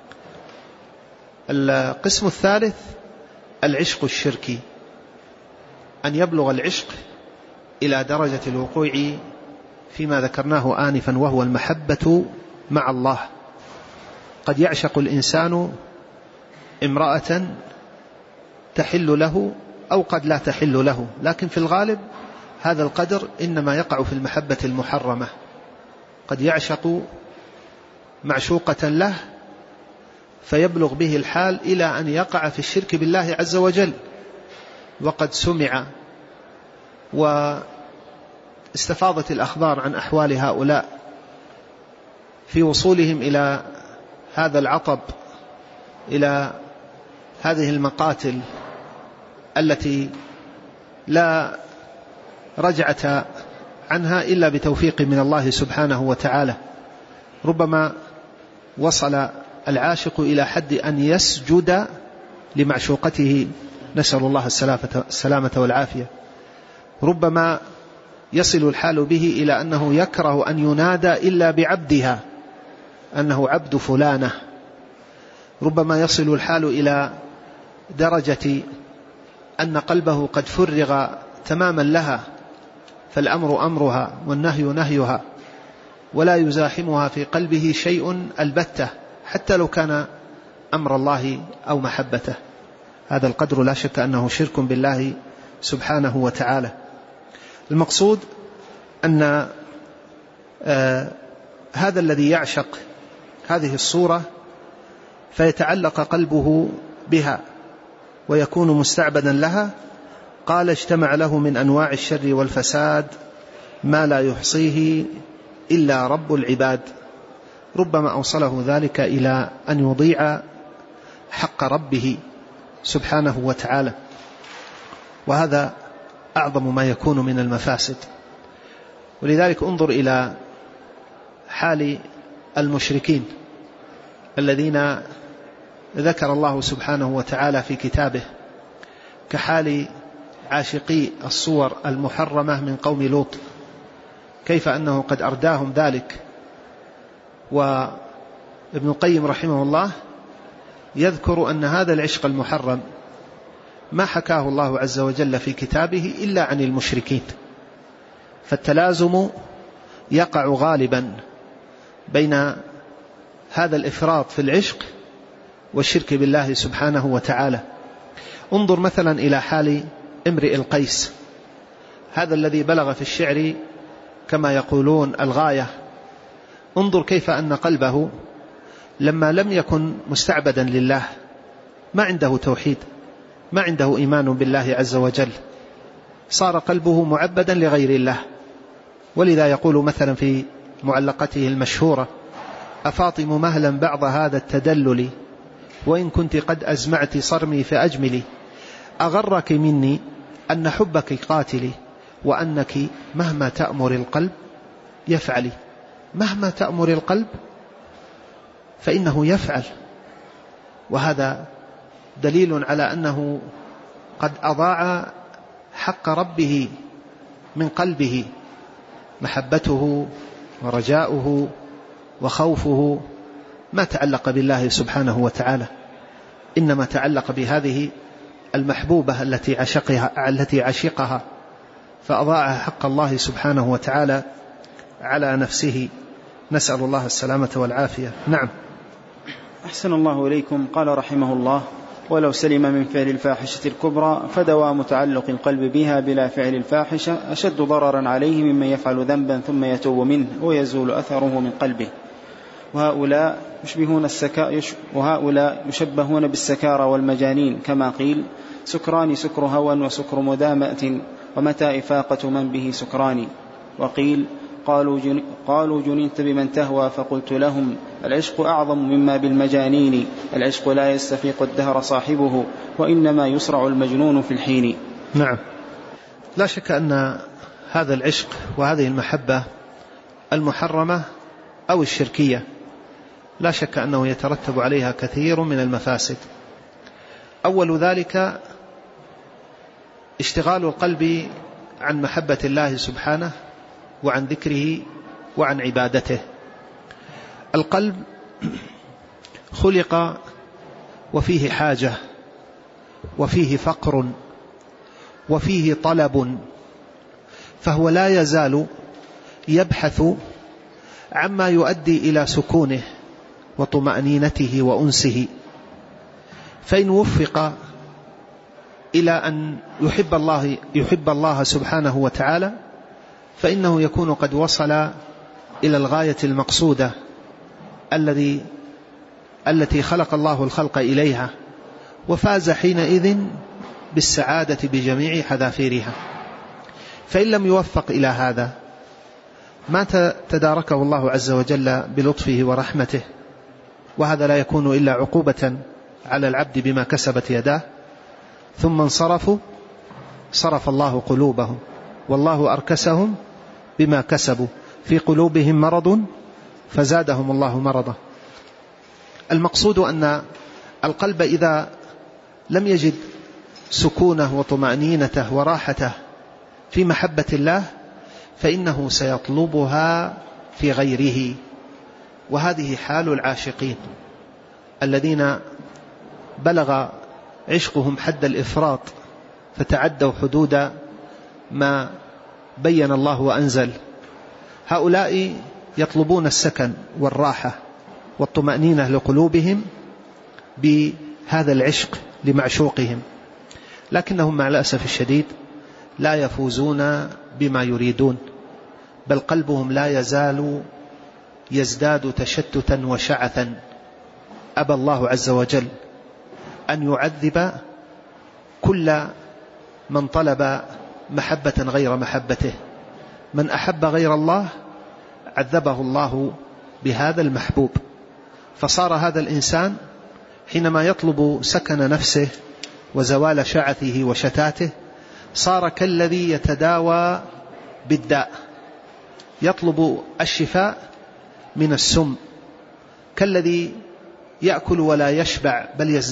القسم الثالث العشق الشركي، أن يبلغ العشق إلى درجة الوقوع فيما ذكرناه آنفا، وهو المحبة مع الله. قد يعشق الإنسان امرأة تحل له أو قد لا تحل له، لكن في الغالب هذا القدر إنما يقع في المحبة المحرمة. قد يعشق معشوقة له فيبلغ به الحال إلى أن يقع في الشرك بالله عز وجل، وقد سمع واستفاضت الأخبار عن أحوال هؤلاء في وصولهم إلى هذا العطب، إلى هذه المقاتل التي لا رجعة عنها إلا بتوفيق من الله سبحانه وتعالى. ربما وصل العاشق إلى حد أن يسجد لمعشوقته، نسأل الله السلامة والعافية. ربما يصل الحال به إلى أنه يكره أن ينادى إلا بعبدها، أنه عبد فلانة. ربما يصل الحال إلى درجة أن قلبه قد فرغ تماما لها، فالأمر أمرها والنهي نهيها، ولا يزاحمها في قلبه شيء البتة، حتى لو كان أمر الله أو محبته. هذا القدر لا شك أنه شرك بالله سبحانه وتعالى. المقصود أن هذا الذي يعشق هذه الصورة فيتعلق قلبه بها ويكون مستعبدا لها، قال اجتمع له من أنواع الشر والفساد ما لا يحصيه إلا رب العباد. ربما أوصله ذلك إلى أن يضيع حق ربه سبحانه وتعالى، وهذا أعظم ما يكون من المفاسد. ولذلك انظر إلى حال المشركين الذين ذكر الله سبحانه وتعالى في كتابه، كحال عاشقي الصور المحرمة من قوم لوط، كيف أنه قد أرداهم ذلك. وابن القيم رحمه الله يذكر أن هذا العشق المحرم ما حكاه الله عز وجل في كتابه إلا عن المشركين، فالتلازم يقع غالبا بين هذا الإفراط في العشق والشرك بالله سبحانه وتعالى. انظر مثلا إلى حال امرئ القيس، هذا الذي بلغ في الشعر كما يقولون الغاية. انظر كيف أن قلبه لما لم يكن مستعبدا لله، ما عنده توحيد، ما عنده إيمان بالله عز وجل، صار قلبه معبدا لغير الله. ولذا يقول مثلا في معلقته المشهورة: أفاطم مهلا بعض هذا التدلل وإن كنت قد أزمعت صرمي فأجملي، أغرك مني أن حبك قاتلي وأنك مهما تأمر القلب يفعلي. مهما تأمر القلب فإنه يفعل، وهذا دليل على أنه قد أضاع حق ربه من قلبه، محبته ورجاؤه وخوفه ما تعلق بالله سبحانه وتعالى، إنما تعلق بهذه المحبوبة التي عشقها، فأضاع حق الله سبحانه وتعالى على نفسه. نسأل الله السلامة والعافية. نعم. أحسن الله إليكم. قال رحمه الله: ولو سلم من فعل الفاحشة الكبرى فدوام متعلق القلب بها بلا فعل الفاحشة أشد ضررا عليه ممن يفعل ذنبا ثم يتوب منه ويزول أثره من قلبه. وهؤلاء يشبهون بالسكارى والمجانين، كما قيل: سكران سكر هوى وسكر مدامة ومتى إفاقة من به سكران. وقيل: قالوا جننت بمن تهوى فقلت لهم: العشق أعظم مما بالمجانين، العشق لا يستفيق الدهر صاحبه وإنما يسرع المجنون في الحين. نعم، لا شك أن هذا العشق وهذه المحبة المحرمة أو الشركية لا شك أنه يترتب عليها كثير من المفاسد. أول ذلك اشتغال القلب عن محبة الله سبحانه وعن ذكره وعن عبادته. القلب خلق وفيه حاجة وفيه فقر وفيه طلب، فهو لا يزال يبحث عما يؤدي إلى سكونه وطمأنينته وأنسه. فإن وفق إلى أن يحب الله سبحانه وتعالى فإنه يكون قد وصل إلى الغاية المقصودة التي خلق الله الخلق إليها، وفاز حينئذ بالسعادة بجميع حذافيرها. فإن لم يوفق إلى هذا ما تداركه الله عز وجل بلطفه ورحمته، وهذا لا يكون إلا عقوبة على العبد بما كسبت يداه ثم انصرفوا صرف الله قلوبهم والله أركسهم بما كسبوا في قلوبهم مرض فزادهم الله مرضا. المقصود أن القلب إذا لم يجد سكونه وطمأنينته وراحته في محبة الله فإنه سيطلبها في غيره، وهذه حال العاشقين الذين بلغ عشقهم حد الإفراط فتعدوا حدود ما بين الله وأنزل. هؤلاء يطلبون السكن والراحة والطمأنينة لقلوبهم بهذا العشق لمعشوقهم، لكنهم مع الأسف الشديد لا يفوزون بما يريدون، بل قلبهم لا يزال يزداد تشتتا وشعثا. أبى الله عز وجل أن يعذب كل من طلب محبة غير محبته. من أحب غير الله عذبه الله بهذا المحبوب، فصار هذا الإنسان حينما يطلب سكن نفسه وزوال شعثه وشتاته صار كالذي يتداوى بالداء، يطلب الشفاء من السم، كالذي يأكل ولا يشبع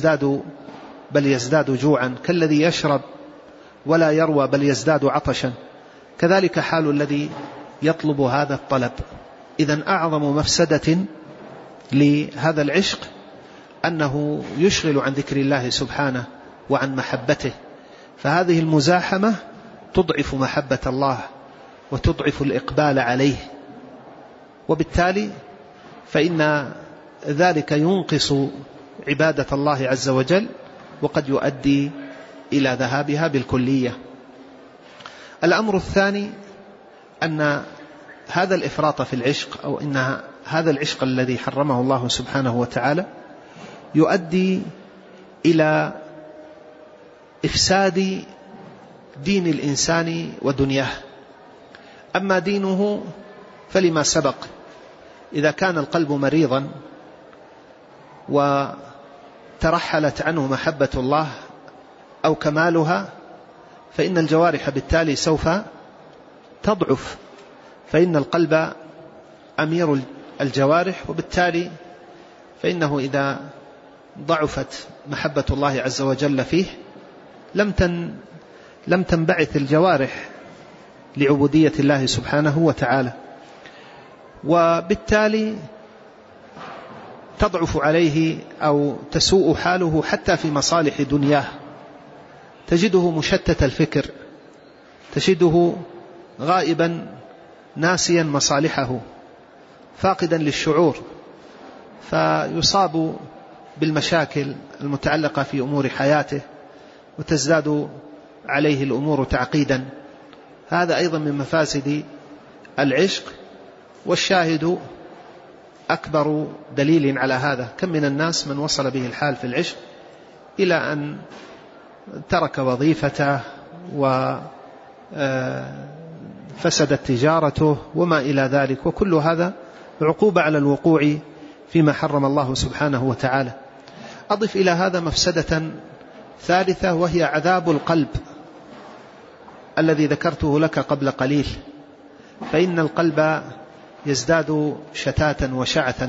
بل يزداد جوعا، كالذي يشرب ولا يروى بل يزداد عطشا. كذلك حال الذي يطلب هذا الطلب. إذن أعظم مفسدة لهذا العشق أنه يشغل عن ذكر الله سبحانه وعن محبته، فهذه المزاحمة تضعف محبة الله وتضعف الإقبال عليه، وبالتالي فإن ذلك ينقص عبادة الله عز وجل وقد يؤدي إلى ذهابها بالكلية. الأمر الثاني أن هذا الإفراط في العشق، أو إن هذا العشق الذي حرمه الله سبحانه وتعالى يؤدي إلى إفساد دين الإنسان ودنياه. أما دينه فلما سبق، إذا كان القلب مريضا وترحلت عنه محبة الله أو كمالها فإن الجوارح بالتالي سوف تضعف، فإن القلب أمير الجوارح، وبالتالي فإنه إذا ضعفت محبة الله عز وجل فيه لم تنبعث الجوارح لعبودية الله سبحانه وتعالى، وبالتالي تضعف عليه أو تسوء حاله حتى في مصالح دنياه. تجده مشتت الفكر، تجده غائبا ناسيا مصالحه، فاقدا للشعور، فيصاب بالمشاكل المتعلقة في أمور حياته وتزداد عليه الأمور تعقيدا. هذا أيضا من مفاسد العشق، والشاهد أكبر دليل على هذا. كم من الناس من وصل به الحال في العشق إلى أن ترك وظيفته وفسدت تجارته وما إلى ذلك، وكل هذا عقوبة على الوقوع فيما حرم الله سبحانه وتعالى. أضف إلى هذا مفسدة ثالثة، وهي عذاب القلب الذي ذكرته لك قبل قليل. فإن القلب يزداد شتاتا وشعثا،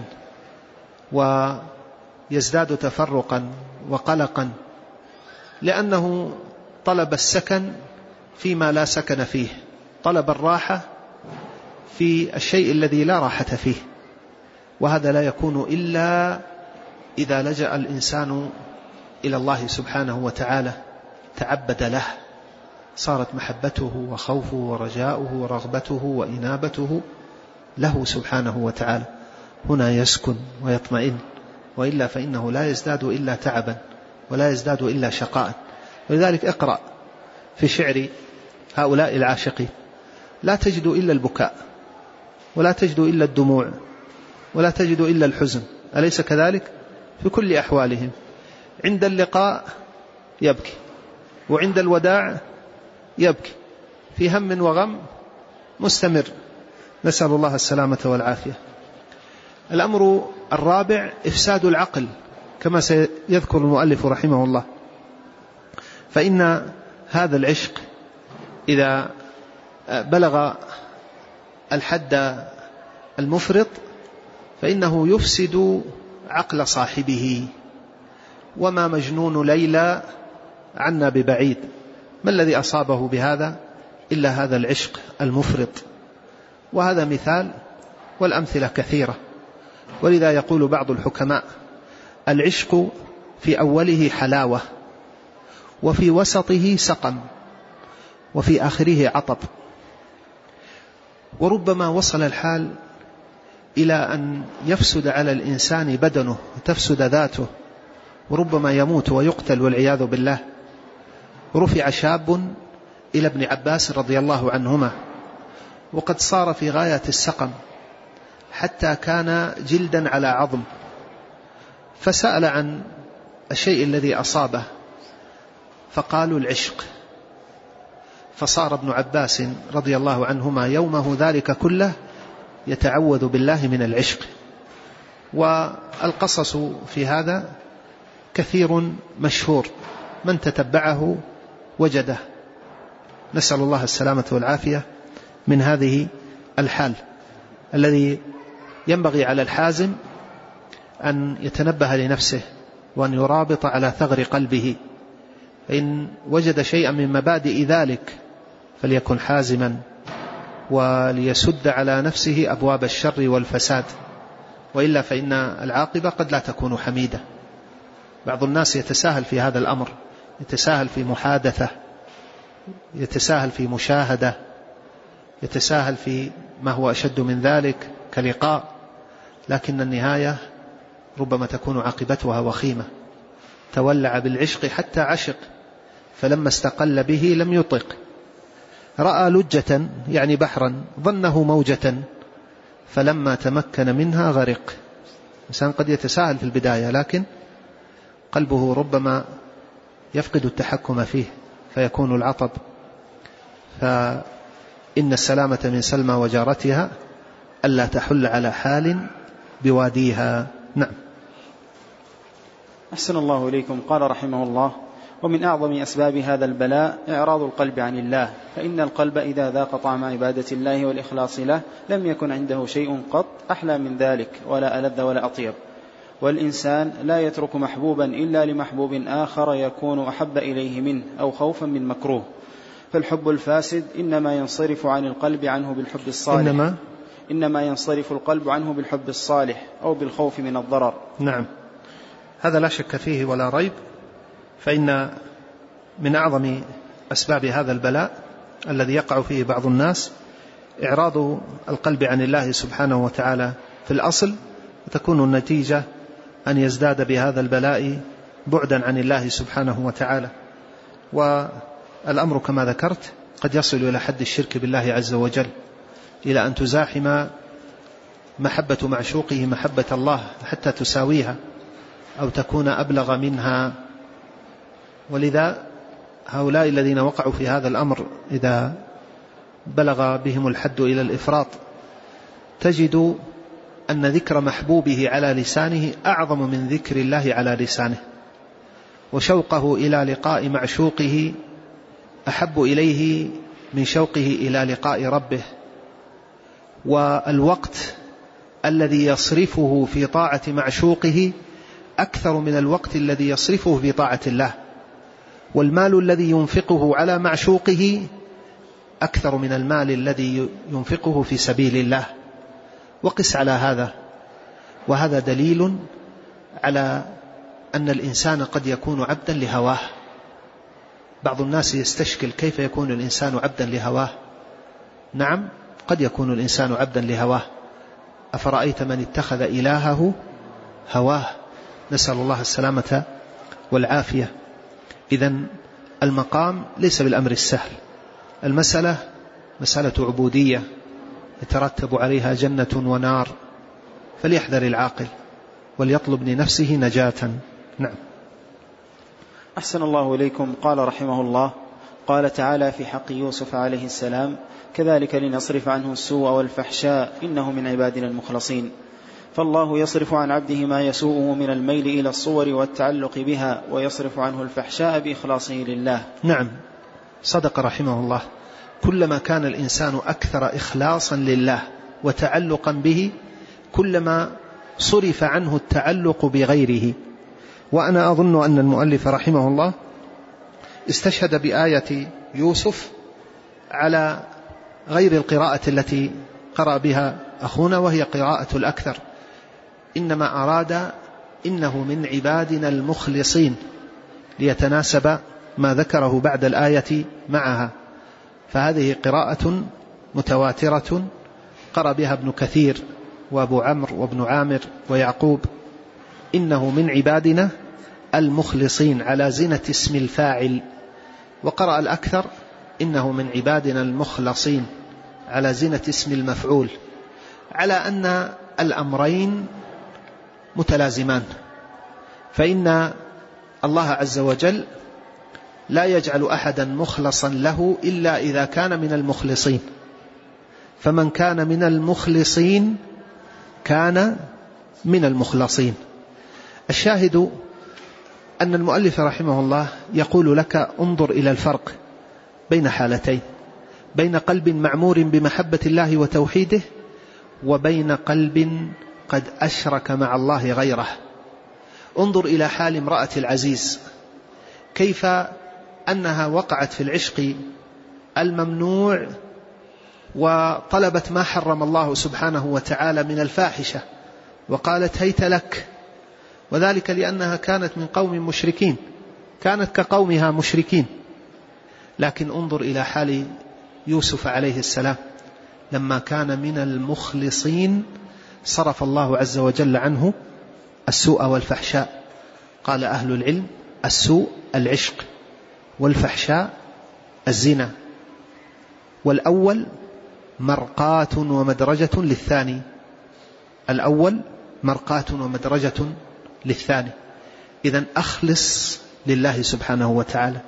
ويزداد تفرقا وقلقا، لأنه طلب السكن فيما لا سكن فيه، طلب الراحة في الشيء الذي لا راحة فيه، وهذا لا يكون إلا إذا لجأ الإنسان إلى الله سبحانه وتعالى، تعبد له، صارت محبته وخوفه ورجاؤه ورغبته وإنابته له سبحانه وتعالى. هنا يسكن ويطمئن، وإلا فإنه لا يزداد إلا تعبا ولا يزداد إلا شقاء. ولذلك اقرأ في شعر هؤلاء العاشقين، لا تجد إلا البكاء، ولا تجد إلا الدموع، ولا تجد إلا الحزن، أليس كذلك؟ في كل أحوالهم، عند اللقاء يبكي، وعند الوداع يبكي، في هم وغم مستمر، نسأل الله السلامة والعافية. الأمر الرابع إفساد العقل كما سيذكر المؤلف رحمه الله. فإن هذا العشق إذا بلغ الحد المفرط فإنه يفسد عقل صاحبه، وما مجنون ليلى عنا ببعيد. ما الذي أصابه بهذا إلا هذا العشق المفرط؟ وهذا مثال، والأمثلة كثيرة. ولذا يقول بعض الحكماء: العشق في أوله حلاوة، وفي وسطه سقم، وفي آخره عطب. وربما وصل الحال إلى أن يفسد على الإنسان بدنه وتفسد ذاته، وربما يموت ويقتل والعياذ بالله. رفع شاب إلى ابن عباس رضي الله عنهما وقد صار في غاية السقم حتى كان جلدا على عظم، فسأل عن الشيء الذي أصابه فقالوا العشق. فصار ابن عباس رضي الله عنهما يومه ذلك كله يتعوذ بالله من العشق. والقصص في هذا كثير مشهور، من تتبعه وجده. نسأل الله السلامة والعافية من هذه الحال. الذي ينبغي على الحازم أن يتنبه لنفسه وأن يرابط على ثغر قلبه، فإن وجد شيئا من مبادئ ذلك فليكن حازما وليسد على نفسه أبواب الشر والفساد، وإلا فإن العاقبة قد لا تكون حميدة. بعض الناس يتساهل في هذا الأمر، يتساهل في محادثة، يتساهل في مشاهدة، يتساهل في ما هو أشد من ذلك كلقاء، لكن النهاية ربما تكون عاقبتها وخيمة. تولع بالعشق حتى عشق، فلما استقل به لم يطق. رأى لجة يعني بحرا ظنه موجة، فلما تمكن منها غرق. الإنسان قد يتساهل في البداية، لكن قلبه ربما يفقد التحكم فيه فيكون العطب. فإن السلامة من سلمى وجارتها ألا تحل على حال بواديها. نعم. أحسن الله إليكم. قال رحمه الله: ومن أعظم أسباب هذا البلاء إعراض القلب عن الله، فإن القلب إذا ذاق طعم عبادة الله والإخلاص له لم يكن عنده شيء قط أحلى من ذلك ولا ألذ ولا أطيب. والإنسان لا يترك محبوبا إلا لمحبوب آخر يكون أحب إليه منه أو خوفا من مكروه. فالحب الفاسد إنما ينصرف عن القلب عنه بالحب الصالح، إنما ينصرف القلب عنه بالحب الصالح أو بالخوف من الضرر. نعم، هذا لا شك فيه ولا ريب. فإن من أعظم أسباب هذا البلاء الذي يقع فيه بعض الناس إعراض القلب عن الله سبحانه وتعالى في الأصل، وتكون النتيجة أن يزداد بهذا البلاء بعدا عن الله سبحانه وتعالى. والأمر كما ذكرت قد يصل إلى حد الشرك بالله عز وجل، إلى أن تزاحم محبة معشوقه محبة الله حتى تساويها أو تكون أبلغ منها. ولذا هؤلاء الذين وقعوا في هذا الأمر إذا بلغ بهم الحد إلى الإفراط تجد أن ذكر محبوبه على لسانه أعظم من ذكر الله على لسانه، وشوقه إلى لقاء معشوقه أحب إليه من شوقه إلى لقاء ربه. والوقت الذي يصرفه في طاعة معشوقه أكثر من الوقت الذي يصرفه في طاعة الله، والمال الذي ينفقه على معشوقه أكثر من المال الذي ينفقه في سبيل الله. وقس على هذا، وهذا دليل على أن الإنسان قد يكون عبدا لهواه. بعض الناس يستشكل كيف يكون الإنسان عبدا لهواه. نعم، قد يكون الإنسان عبدا لهواه. أفرأيت من اتخذ إلهه هواه، نسأل الله السلامة والعافية. إذن المقام ليس بالأمر السهل، المسألة مسألة عبودية يترتب عليها جنة ونار، فليحذر العاقل وليطلب لنفسه نجاة. نعم. أحسن الله إليكم. قال رحمه الله: قال تعالى في حق يوسف عليه السلام: كذلك لنصرف عنه السوء والفحشاء إنه من عبادنا المخلصين. فالله يصرف عن عبده ما يسوءه من الميل إلى الصور والتعلق بها، ويصرف عنه الفحشاء بإخلاصه لله. نعم، صدق رحمه الله. كلما كان الإنسان أكثر إخلاصا لله وتعلقا به كلما صرف عنه التعلق بغيره. وأنا أظن أن المؤلف رحمه الله استشهد بآية يوسف على غير القراءة التي قرأ بها أخونا، وهي قراءة الأكثر. إنما أراد إنه من عبادنا المخلصين ليتناسب ما ذكره بعد الآية معها. فهذه قراءة متواترة قرأ بها ابن كثير وابو عمرو وابن عامر ويعقوب، إنه من عبادنا المخلصين على زنة اسم الفاعل. وقرأ الأكثر إنه من عبادنا المخلصين على زنة اسم المفعول، على أن الأمرين متلازمان. فإن الله عز وجل لا يجعل أحدا مخلصا له إلا إذا كان من المخلصين، فمن كان من المخلصين كان من المخلصين. الشاهد أن المؤلف رحمه الله يقول لك انظر إلى الفرق بين حالتين، بين قلب معمور بمحبة الله وتوحيده، وبين قلب قد أشرك مع الله غيره. انظر إلى حال امرأة العزيز، كيف أنها وقعت في العشق الممنوع وطلبت ما حرم الله سبحانه وتعالى من الفاحشة، وقالت هيت لك، وذلك لأنها كانت من قوم مشركين، كانت كقومها مشركين. لكن انظر إلى حال يوسف عليه السلام لما كان من المخلصين صرف الله عز وجل عنه السوء والفحشاء. قال أهل العلم السوء العشق، والفحشاء الزنا، والأول مرقاة ومدرجة للثاني، الأول مرقاة ومدرجة للثاني. إذن أخلص لله سبحانه وتعالى،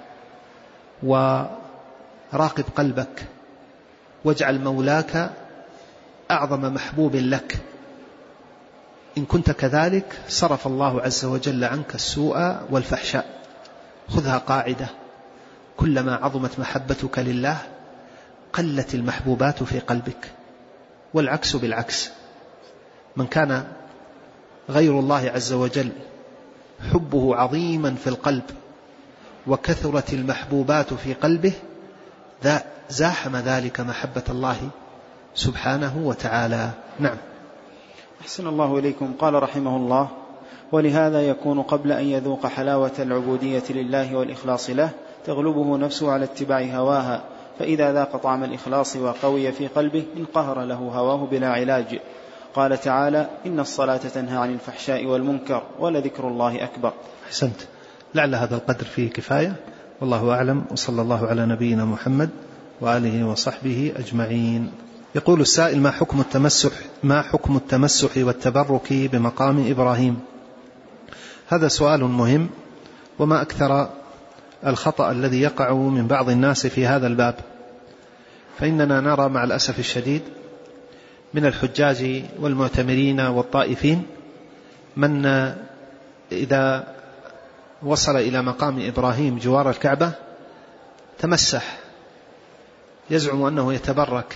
وراقب قلبك، واجعل مولاك أعظم محبوب لك. إن كنت كذلك صرف الله عز وجل عنك السوء والفحشاء. خذها قاعدة: كلما عظمت محبتك لله قلت المحبوبات في قلبك، والعكس بالعكس. من كان غير الله عز وجل حبه عظيما في القلب وكثرت المحبوبات في قلبه زاحم ذلك محبة الله سبحانه وتعالى. نعم. أحسن الله إليكم. قال رحمه الله: ولهذا يكون قبل أن يذوق حلاوة العبودية لله والإخلاص له تغلبه نفسه على اتباع هواها، فإذا ذاق طعم الإخلاص وقوي في قلبه انقهر له هواه بلا علاج. قال تعالى: إن الصلاة تنهى عن الفحشاء والمنكر ولذكر الله أكبر. أحسنت. لعل هذا القدر فيه كفاية، والله أعلم، وصلى الله على نبينا محمد وآله وصحبه أجمعين. يقول السائل: ما حكم التمسح والتبرك بمقام إبراهيم؟ هذا سؤال مهم، وما أكثر الخطأ الذي يقع من بعض الناس في هذا الباب. فإننا نرى مع الأسف الشديد من الحجاج والمعتمرين والطائفين من إذا وصل إلى مقام إبراهيم جوار الكعبة تمسح، يزعم أنه يتبرك.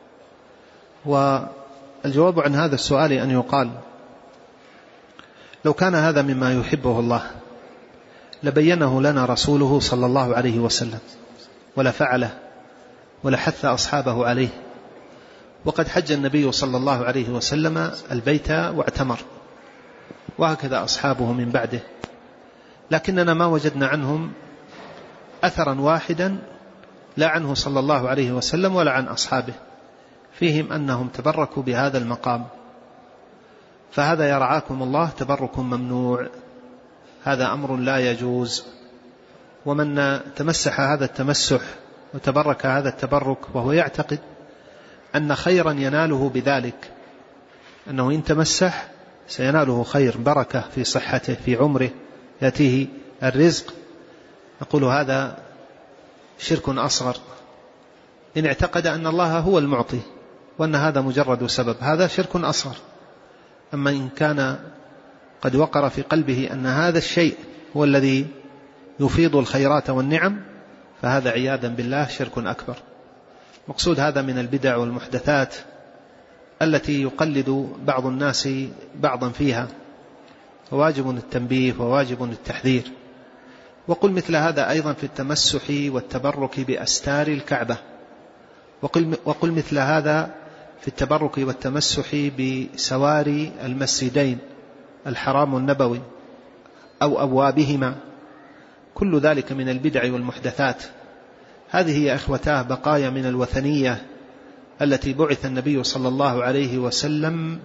والجواب عن هذا السؤال أن يقال: لو كان هذا مما يحبه الله لبينه لنا رسوله صلى الله عليه وسلم ولا فعله ولا حث أصحابه عليه. وقد حج النبي صلى الله عليه وسلم البيت واعتمر، وهكذا أصحابه من بعده، لكننا ما وجدنا عنهم أثرا واحدا، لا عنه صلى الله عليه وسلم ولا عن أصحابه، فيهم أنهم تبركوا بهذا المقام. فهذا يرعاكم الله تبرك ممنوع، هذا أمر لا يجوز. ومن تمسح هذا التمسح وتبرك هذا التبرك وهو يعتقد أن خيرا يناله بذلك، أنه إن تمسح سيناله خير، بركة في صحته، في عمره، يأتيه الرزق، نقول هذا شرك أصغر. إن اعتقد أن الله هو المعطي وأن هذا مجرد سبب، هذا شرك أصغر. أما إن كان قد وقر في قلبه أن هذا الشيء هو الذي يفيض الخيرات والنعم فهذا عياذا بالله شرك أكبر. مقصود هذا من البدع والمحدثات التي يقلد بعض الناس بعضا فيها، وواجب التنبيه وواجب التحذير. وقل مثل هذا أيضا في التمسح والتبرك بأستار الكعبة، وقل مثل هذا في التبرك والتمسح بسواري المسجدين الحرام والنبوي أو أبوابهما، كل ذلك من البدع والمحدثات. هذه يا إخوتاه بقايا من الوثنية التي بعث النبي صلى الله عليه وسلم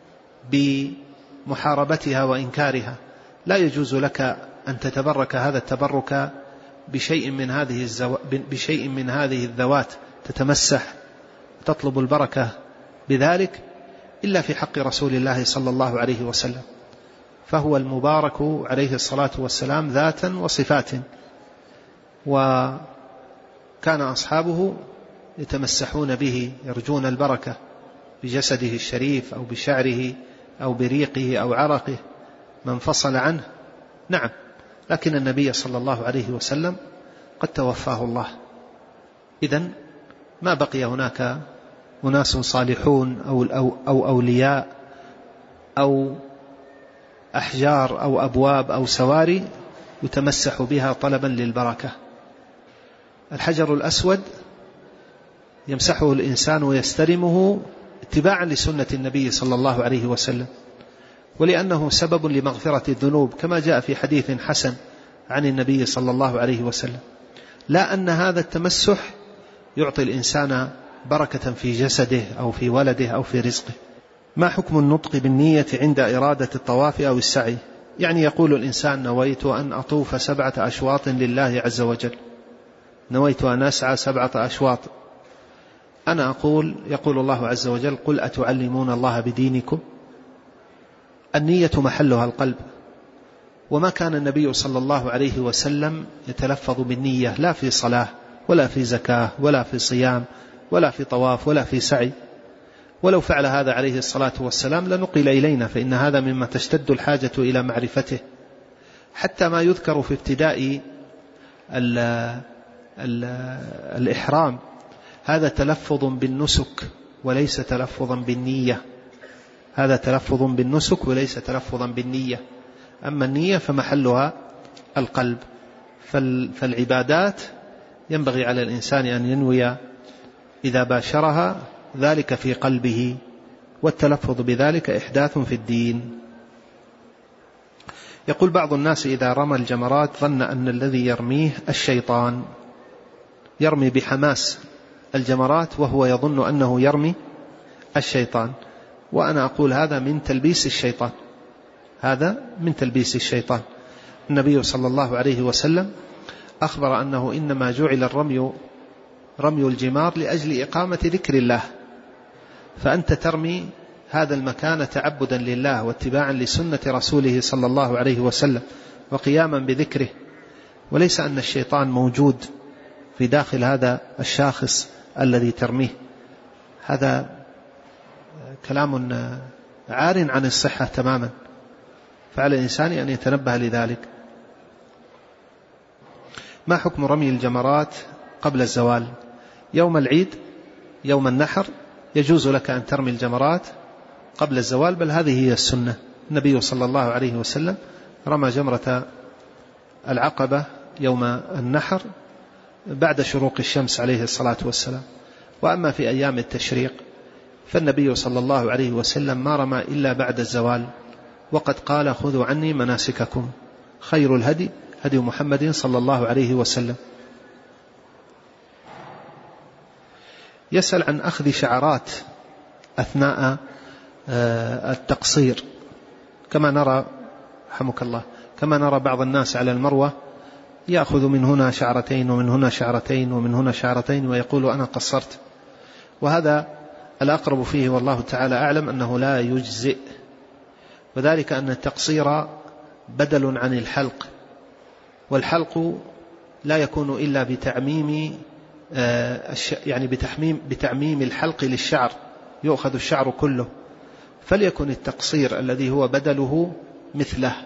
بمحاربتها وإنكارها. لا يجوز لك أن تتبرك هذا التبرك بشيء من هذه الذوات، تتمسح تطلب البركة بذلك إلا في حق رسول الله صلى الله عليه وسلم، فهو المبارك عليه الصلاة والسلام ذاتا وصفات، وكان أصحابه يتمسحون به يرجون البركة بجسده الشريف أو بشعره أو بريقه أو عرقه ما انفصل عنه. نعم، لكن النبي صلى الله عليه وسلم قد توفاه الله، إذن ما بقي هناك أناس صالحون أو أولياء أو أحجار أو أبواب أو سواري يتمسح بها طلبا للبركة. الحجر الأسود يمسحه الإنسان ويستلمه اتباعا لسنة النبي صلى الله عليه وسلم، ولأنه سبب لمغفرة الذنوب كما جاء في حديث حسن عن النبي صلى الله عليه وسلم، لا أن هذا التمسح يعطي الإنسان بركة في جسده أو في ولده أو في رزقه. ما حكم النطق بالنية عند إرادة الطواف أو السعي؟ يعني يقول الإنسان نويت أن أطوف 7 أشواط لله عز وجل، نويت أن أسعى 7 أشواط. أنا أقول يقول الله عز وجل قل أتعلمون الله بدينكم. النية محلها القلب، وما كان النبي صلى الله عليه وسلم يتلفظ بالنية لا في صلاة ولا في زكاة ولا في صيام ولا في طواف ولا في سعي، ولو فعل هذا عليه الصلاة والسلام لنقل إلينا، فإن هذا مما تشتد الحاجة إلى معرفته. حتى ما يذكر في ابتداء الإحرام هذا تلفظ بالنسك وليس تلفظا بالنية، هذا تلفظ بالنسك وليس تلفظا بالنية. أما النية فمحلها القلب. فالعبادات ينبغي على الإنسان أن ينوي إذا باشرها ذلك في قلبه، والتلفظ بذلك إحداث في الدين. يقول بعض الناس إذا رمى الجمرات ظن أن الذي يرميه الشيطان، يرمي بحماس الجمرات وهو يظن أنه يرمي الشيطان، وأنا أقول هذا من تلبيس الشيطان، هذا من تلبيس الشيطان. النبي صلى الله عليه وسلم أخبر أنه إنما جعل رمي الجمار لأجل إقامة ذكر الله، فأنت ترمي هذا المكان تعبدا لله واتباعا لسنة رسوله صلى الله عليه وسلم وقياما بذكره، وليس أن الشيطان موجود في داخل هذا الشاخص الذي ترميه. هذا كلام عار عن الصحة تماما، فعلى الإنسان أن يتنبه لذلك. ما حكم رمي الجمرات قبل الزوال؟ يوم العيد يوم النحر يجوز لك أن ترمي الجمرات قبل الزوال، بل هذه هي السنة. النبي صلى الله عليه وسلم رمى جمرة العقبة يوم النحر بعد شروق الشمس عليه الصلاة والسلام. وأما في أيام التشريق فالنبي صلى الله عليه وسلم ما رمى إلا بعد الزوال، وقد قال خذوا عني مناسككم، خير الهدي هدي محمد صلى الله عليه وسلم. يسأل عن أخذ شعرات أثناء التقصير، كما نرى رحمك الله كما نرى بعض الناس على المروة يأخذ من هنا شعرتين ومن هنا شعرتين ومن هنا شعرتين ويقول أنا قصرت، وهذا الأقرب فيه والله تعالى أعلم أنه لا يجزئ، وذلك أن التقصير بدل عن الحلق، والحلق لا يكون إلا بتعميم يعني بتعميم الحلق للشعر، يؤخذ الشعر كله، فليكن التقصير الذي هو بدله مثله.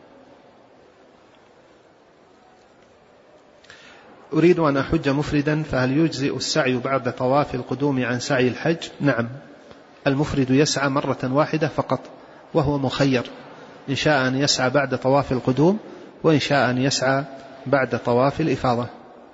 أريد أن أحج مفردا، فهل يجزئ السعي بعد طواف القدوم عن سعي الحج؟ نعم، المفرد يسعى مرة واحدة فقط، وهو مخير، إن شاء أن يسعى بعد طواف القدوم، وإن شاء أن يسعى بعد طواف الإفاضة.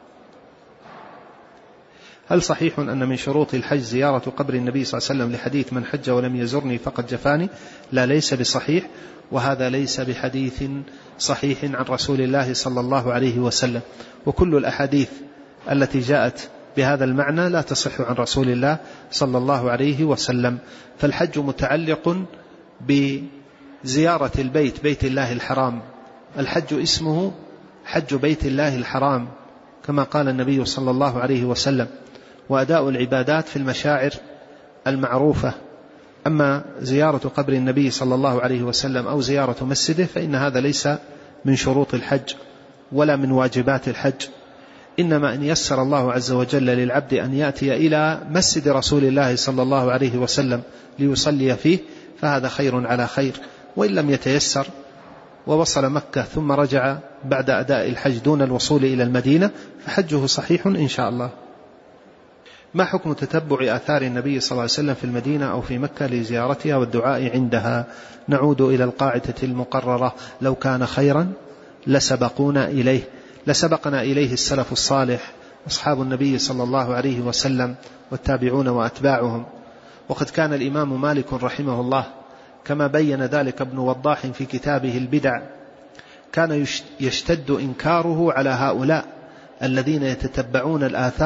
هل صحيح أن من شروط الحج زيارة قبر النبي صلى الله عليه وسلم لحديث من حج ولم يزرني فقد جفاني؟ لا، ليس بصحيح، وهذا ليس بحديث صحيح عن رسول الله صلى الله عليه وسلم، وكل الأحاديث التي جاءت بهذا المعنى لا تصح عن رسول الله صلى الله عليه وسلم. فالحج متعلق بزيارة البيت، بيت الله الحرام. الحج اسمه حج بيت الله الحرام كما قال النبي صلى الله عليه وسلم، وأداء العبادات في المشاعر المعروفة. أما زيارة قبر النبي صلى الله عليه وسلم أو زيارة مسجده فإن هذا ليس من شروط الحج ولا من واجبات الحج، إنما أن يسر الله عز وجل للعبد أن يأتي إلى مسجد رسول الله صلى الله عليه وسلم ليصلي فيه فهذا خير على خير، وإن لم يتيسر ووصل مكة ثم رجع بعد أداء الحج دون الوصول إلى المدينة فحجه صحيح إن شاء الله. ما حكم تتبع آثار النبي صلى الله عليه وسلم في المدينة أو في مكة لزيارتها والدعاء عندها؟ نعود إلى القاعدة المقررة: لو كان خيرا لسبقنا إليه السلف الصالح أصحاب النبي صلى الله عليه وسلم والتابعون وأتباعهم. وقد كان الإمام مالك رحمه الله كما بين ذلك ابن وضاح في كتابه البدع كان يشتد إنكاره على هؤلاء الذين يتتبعون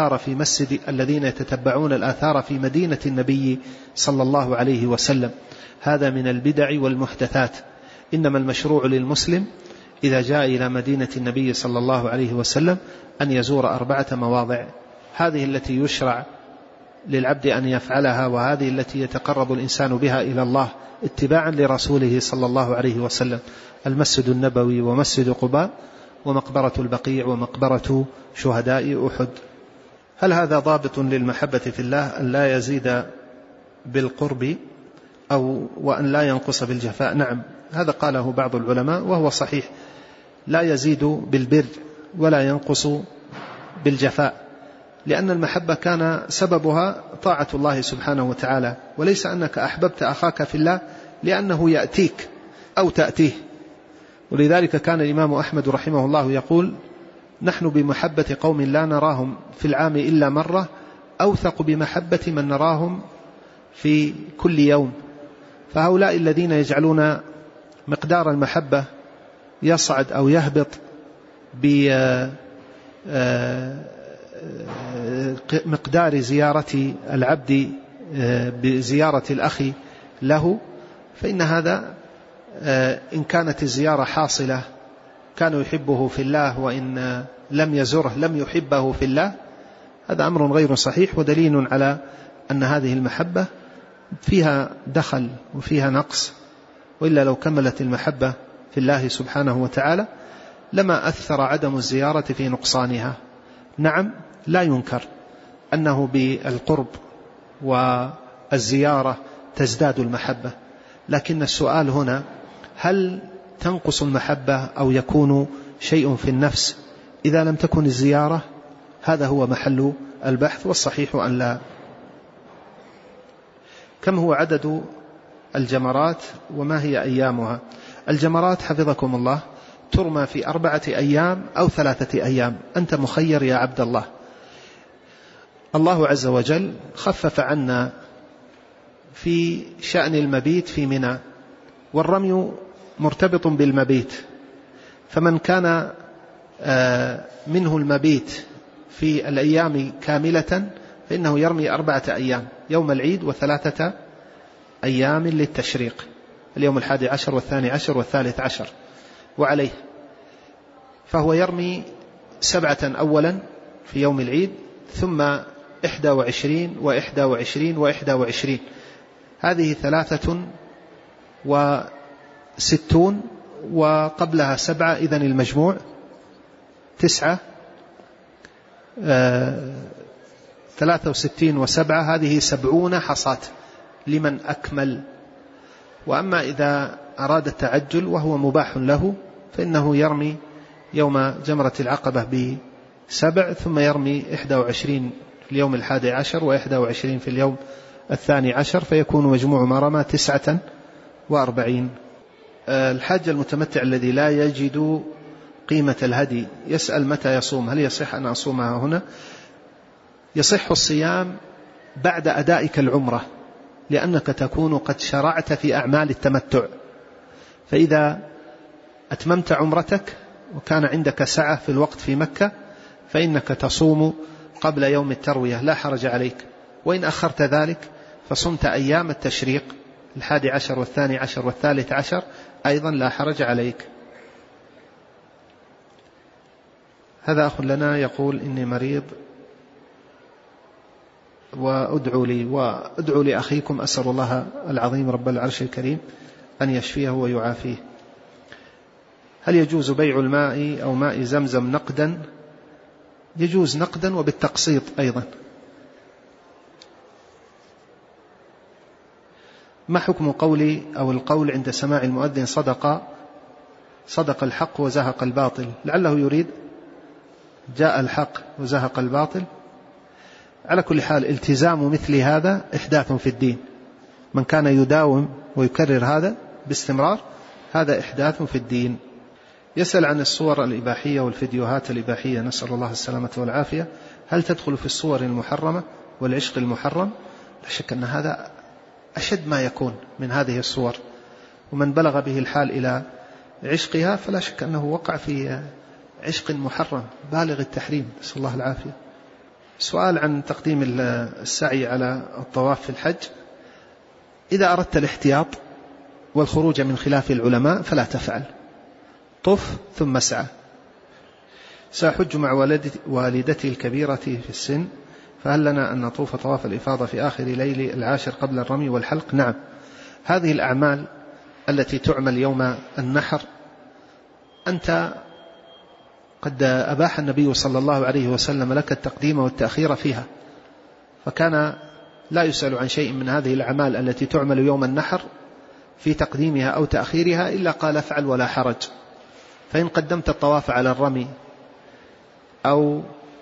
الآثار في مدينة النبي صلى الله عليه وسلم. هذا من البدع والمحدثات. إنما المشروع للمسلم إذا جاء إلى مدينة النبي صلى الله عليه وسلم أن يزور 4 مواضع، هذه التي يشرع للعبد أن يفعلها، وهذه التي يتقرب الإنسان بها إلى الله اتباعا لرسوله صلى الله عليه وسلم: المسجد النبوي ومسجد قباء ومقبرة البقيع ومقبرة شهداء أحد. هل هذا ضابط للمحبة في الله أن لا يزيد بالقرب وأن لا ينقص بالجفاء؟ نعم، هذا قاله بعض العلماء وهو صحيح، لا يزيد بالبر ولا ينقص بالجفاء، لأن المحبة كان سببها طاعة الله سبحانه وتعالى، وليس أنك أحببت أخاك في الله لأنه يأتيك أو تأتيه. ولذلك كان الإمام أحمد رحمه الله يقول: نحن بمحبة قوم لا نراهم في العام إلا مرة أوثق بمحبة من نراهم في كل يوم. فهؤلاء الذين يجعلون مقدار المحبة يصعد أو يهبط بمقدار زيارة العبد بزيارة الأخ له، فإن هذا إن كانت الزيارة حاصلة كان يحبه في الله، وإن لم يزره لم يحبه في الله. هذا أمر غير صحيح ودليل على أن هذه المحبة فيها دخل وفيها نقص، وإلا لو كملت المحبة في الله سبحانه وتعالى لما أثر عدم الزيارة في نقصانها. نعم، لا ينكر أنه بالقرب والزيارة تزداد المحبة، لكن السؤال هنا: هل تنقص المحبة أو يكون شيء في النفس إذا لم تكن الزيارة؟ هذا هو محل البحث، والصحيح أن لا. كم هو عدد الجمرات وما هي أيامها؟ الجمرات حفظكم الله ترمى في 4 أيام أو 3 أيام، أنت مخير يا عبد الله. الله عز وجل خفف عنا في شأن المبيت في منى، والرمي مرتبط بالمبيت، فمن كان منه المبيت في الأيام كاملة فإنه يرمي 4 أيام، يوم العيد و3 أيام للتشريق، اليوم 11 و12 و13 وعليه، فهو يرمي 7 أولا في يوم العيد، ثم 21 و21 و21، هذه 63 وقبلها 7، إذن المجموع 9، 63 و7 هذه 70 حصاة لمن أكمل. وأما إذا أراد التعجل وهو مباح له فإنه يرمي يوم جمرة العقبة ب7 ثم يرمي 21 في اليوم 11 و21 في اليوم 12 فيكون مجموع ما رمى 49. الحاج المتمتع الذي لا يجد قيمة الهدي يسأل متى يصوم، هل يصح أن أصومها هنا؟ يصح الصيام بعد أدائك العمرة، لأنك تكون قد شرعت في أعمال التمتع، فإذا أتممت عمرتك وكان عندك سعة في الوقت في مكة فإنك تصوم قبل يوم التروية لا حرج عليك، وإن أخرت ذلك فصمت أيام التشريق 11 و12 و13 أيضا لا حرج عليك. هذا أخ لنا يقول إني مريض وأدعو لأخيكم، أسأل الله العظيم رب العرش الكريم أن يشفيه ويعافيه. هل يجوز بيع الماء أو ماء زمزم نقدا؟ يجوز نقدا وبالتقسيط أيضا. ما حكم قولي أو القول عند سماع المؤذن صدق الحق وزهق الباطل؟ لعله يريد جاء الحق وزهق الباطل. على كل حال التزام مثل هذا إحداث في الدين، من كان يداوم ويكرر هذا باستمرار هذا إحداث في الدين. يسأل عن الصور الإباحية والفيديوهات الإباحية، نسأل الله السلامة والعافية، هل تدخل في الصور المحرمة والعشق المحرم؟ لا شك أن هذا أشد ما يكون من هذه الصور، ومن بلغ به الحال إلى عشقها فلا شك أنه وقع في عشق محرم بالغ التحريم، نسأل الله العافية. سؤال عن تقديم السعي على الطواف في الحج. إذا أردت الاحتياط والخروج من خلاف العلماء فلا تفعل، طف ثم اسعى. سأحج مع والدتي الكبيرة في السن، فهل لنا أن نطوف طواف الإفاضة في آخر ليل 10 قبل الرمي والحلق؟ نعم، هذه الأعمال التي تعمل يوم النحر أنت قد أباح النبي صلى الله عليه وسلم لك التقديم والتأخير فيها، فكان لا يسأل عن شيء من هذه الأعمال التي تعمل يوم النحر في تقديمها أو تأخيرها إلا قال افعل ولا حرج. فإن قدمت الطواف على الرمي أو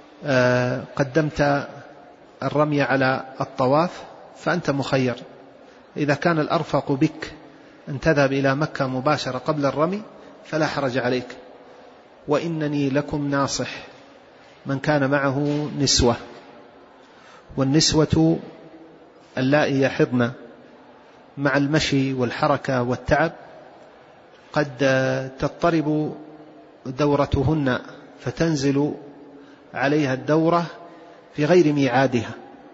قدمت الرمي على الطواف فأنت مخير. إذا كان الأرفق بك أن تذهب إلى مكة مباشرة قبل الرمي فلا حرج عليك. وإنني لكم ناصح، من كان معه نسوة، والنسوة اللائي يحضن مع المشي والحركة والتعب قد تضطرب دورتهن فتنزل عليها الدورة في غير ميعادها.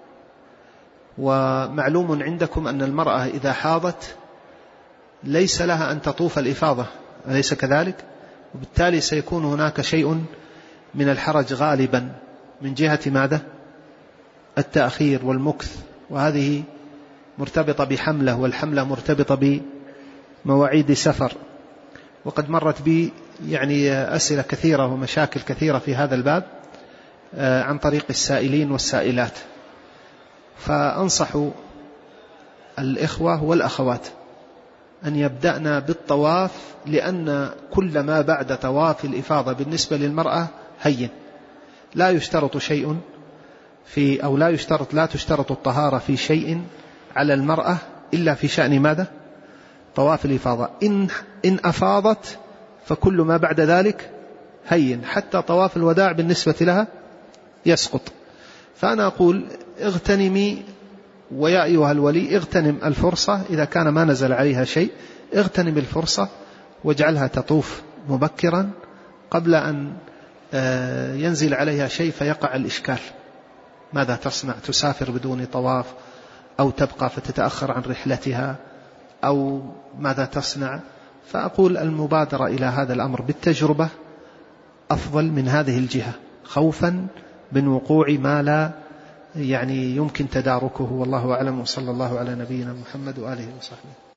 ومعلوم عندكم أن المرأة إذا حاضت ليس لها أن تطوف الإفاضة، أليس كذلك؟ وبالتالي سيكون هناك شيء من الحرج غالبا من جهة ماذا؟ التأخير والمكث، وهذه مرتبطة بحملة، والحملة مرتبطة بمواعيد سفر. وقد مرت بي أسئلة كثيرة ومشاكل كثيرة في هذا الباب عن طريق السائلين والسائلات. فأنصح الإخوة والأخوات أن يبدأنا بالطواف، لأن كل ما بعد طواف الإفاضة بالنسبة للمرأة هين. لا يشترط شيء في أو لا تشترط الطهارة في شيء على المرأة إلا في شأن ماذا؟ طواف الإفاضة. إن أفاضت فكل ما بعد ذلك هين، حتى طواف الوداع بالنسبة لها يسقط. فأنا أقول اغتنمي، ويا أيها الولي اغتنم الفرصة، إذا كان ما نزل عليها شيء اغتنم الفرصة واجعلها تطوف مبكرا قبل أن ينزل عليها شيء فيقع الإشكال. ماذا تصنع؟ تسافر بدون طواف أو تبقى فتتأخر عن رحلتها أو ماذا تصنع؟ فأقول المبادرة إلى هذا الأمر بالتجربة أفضل من هذه الجهة، خوفا من وقوع ما لا يمكن تداركه. والله أعلم، وصلى الله على نبينا محمد وآله وصحبه.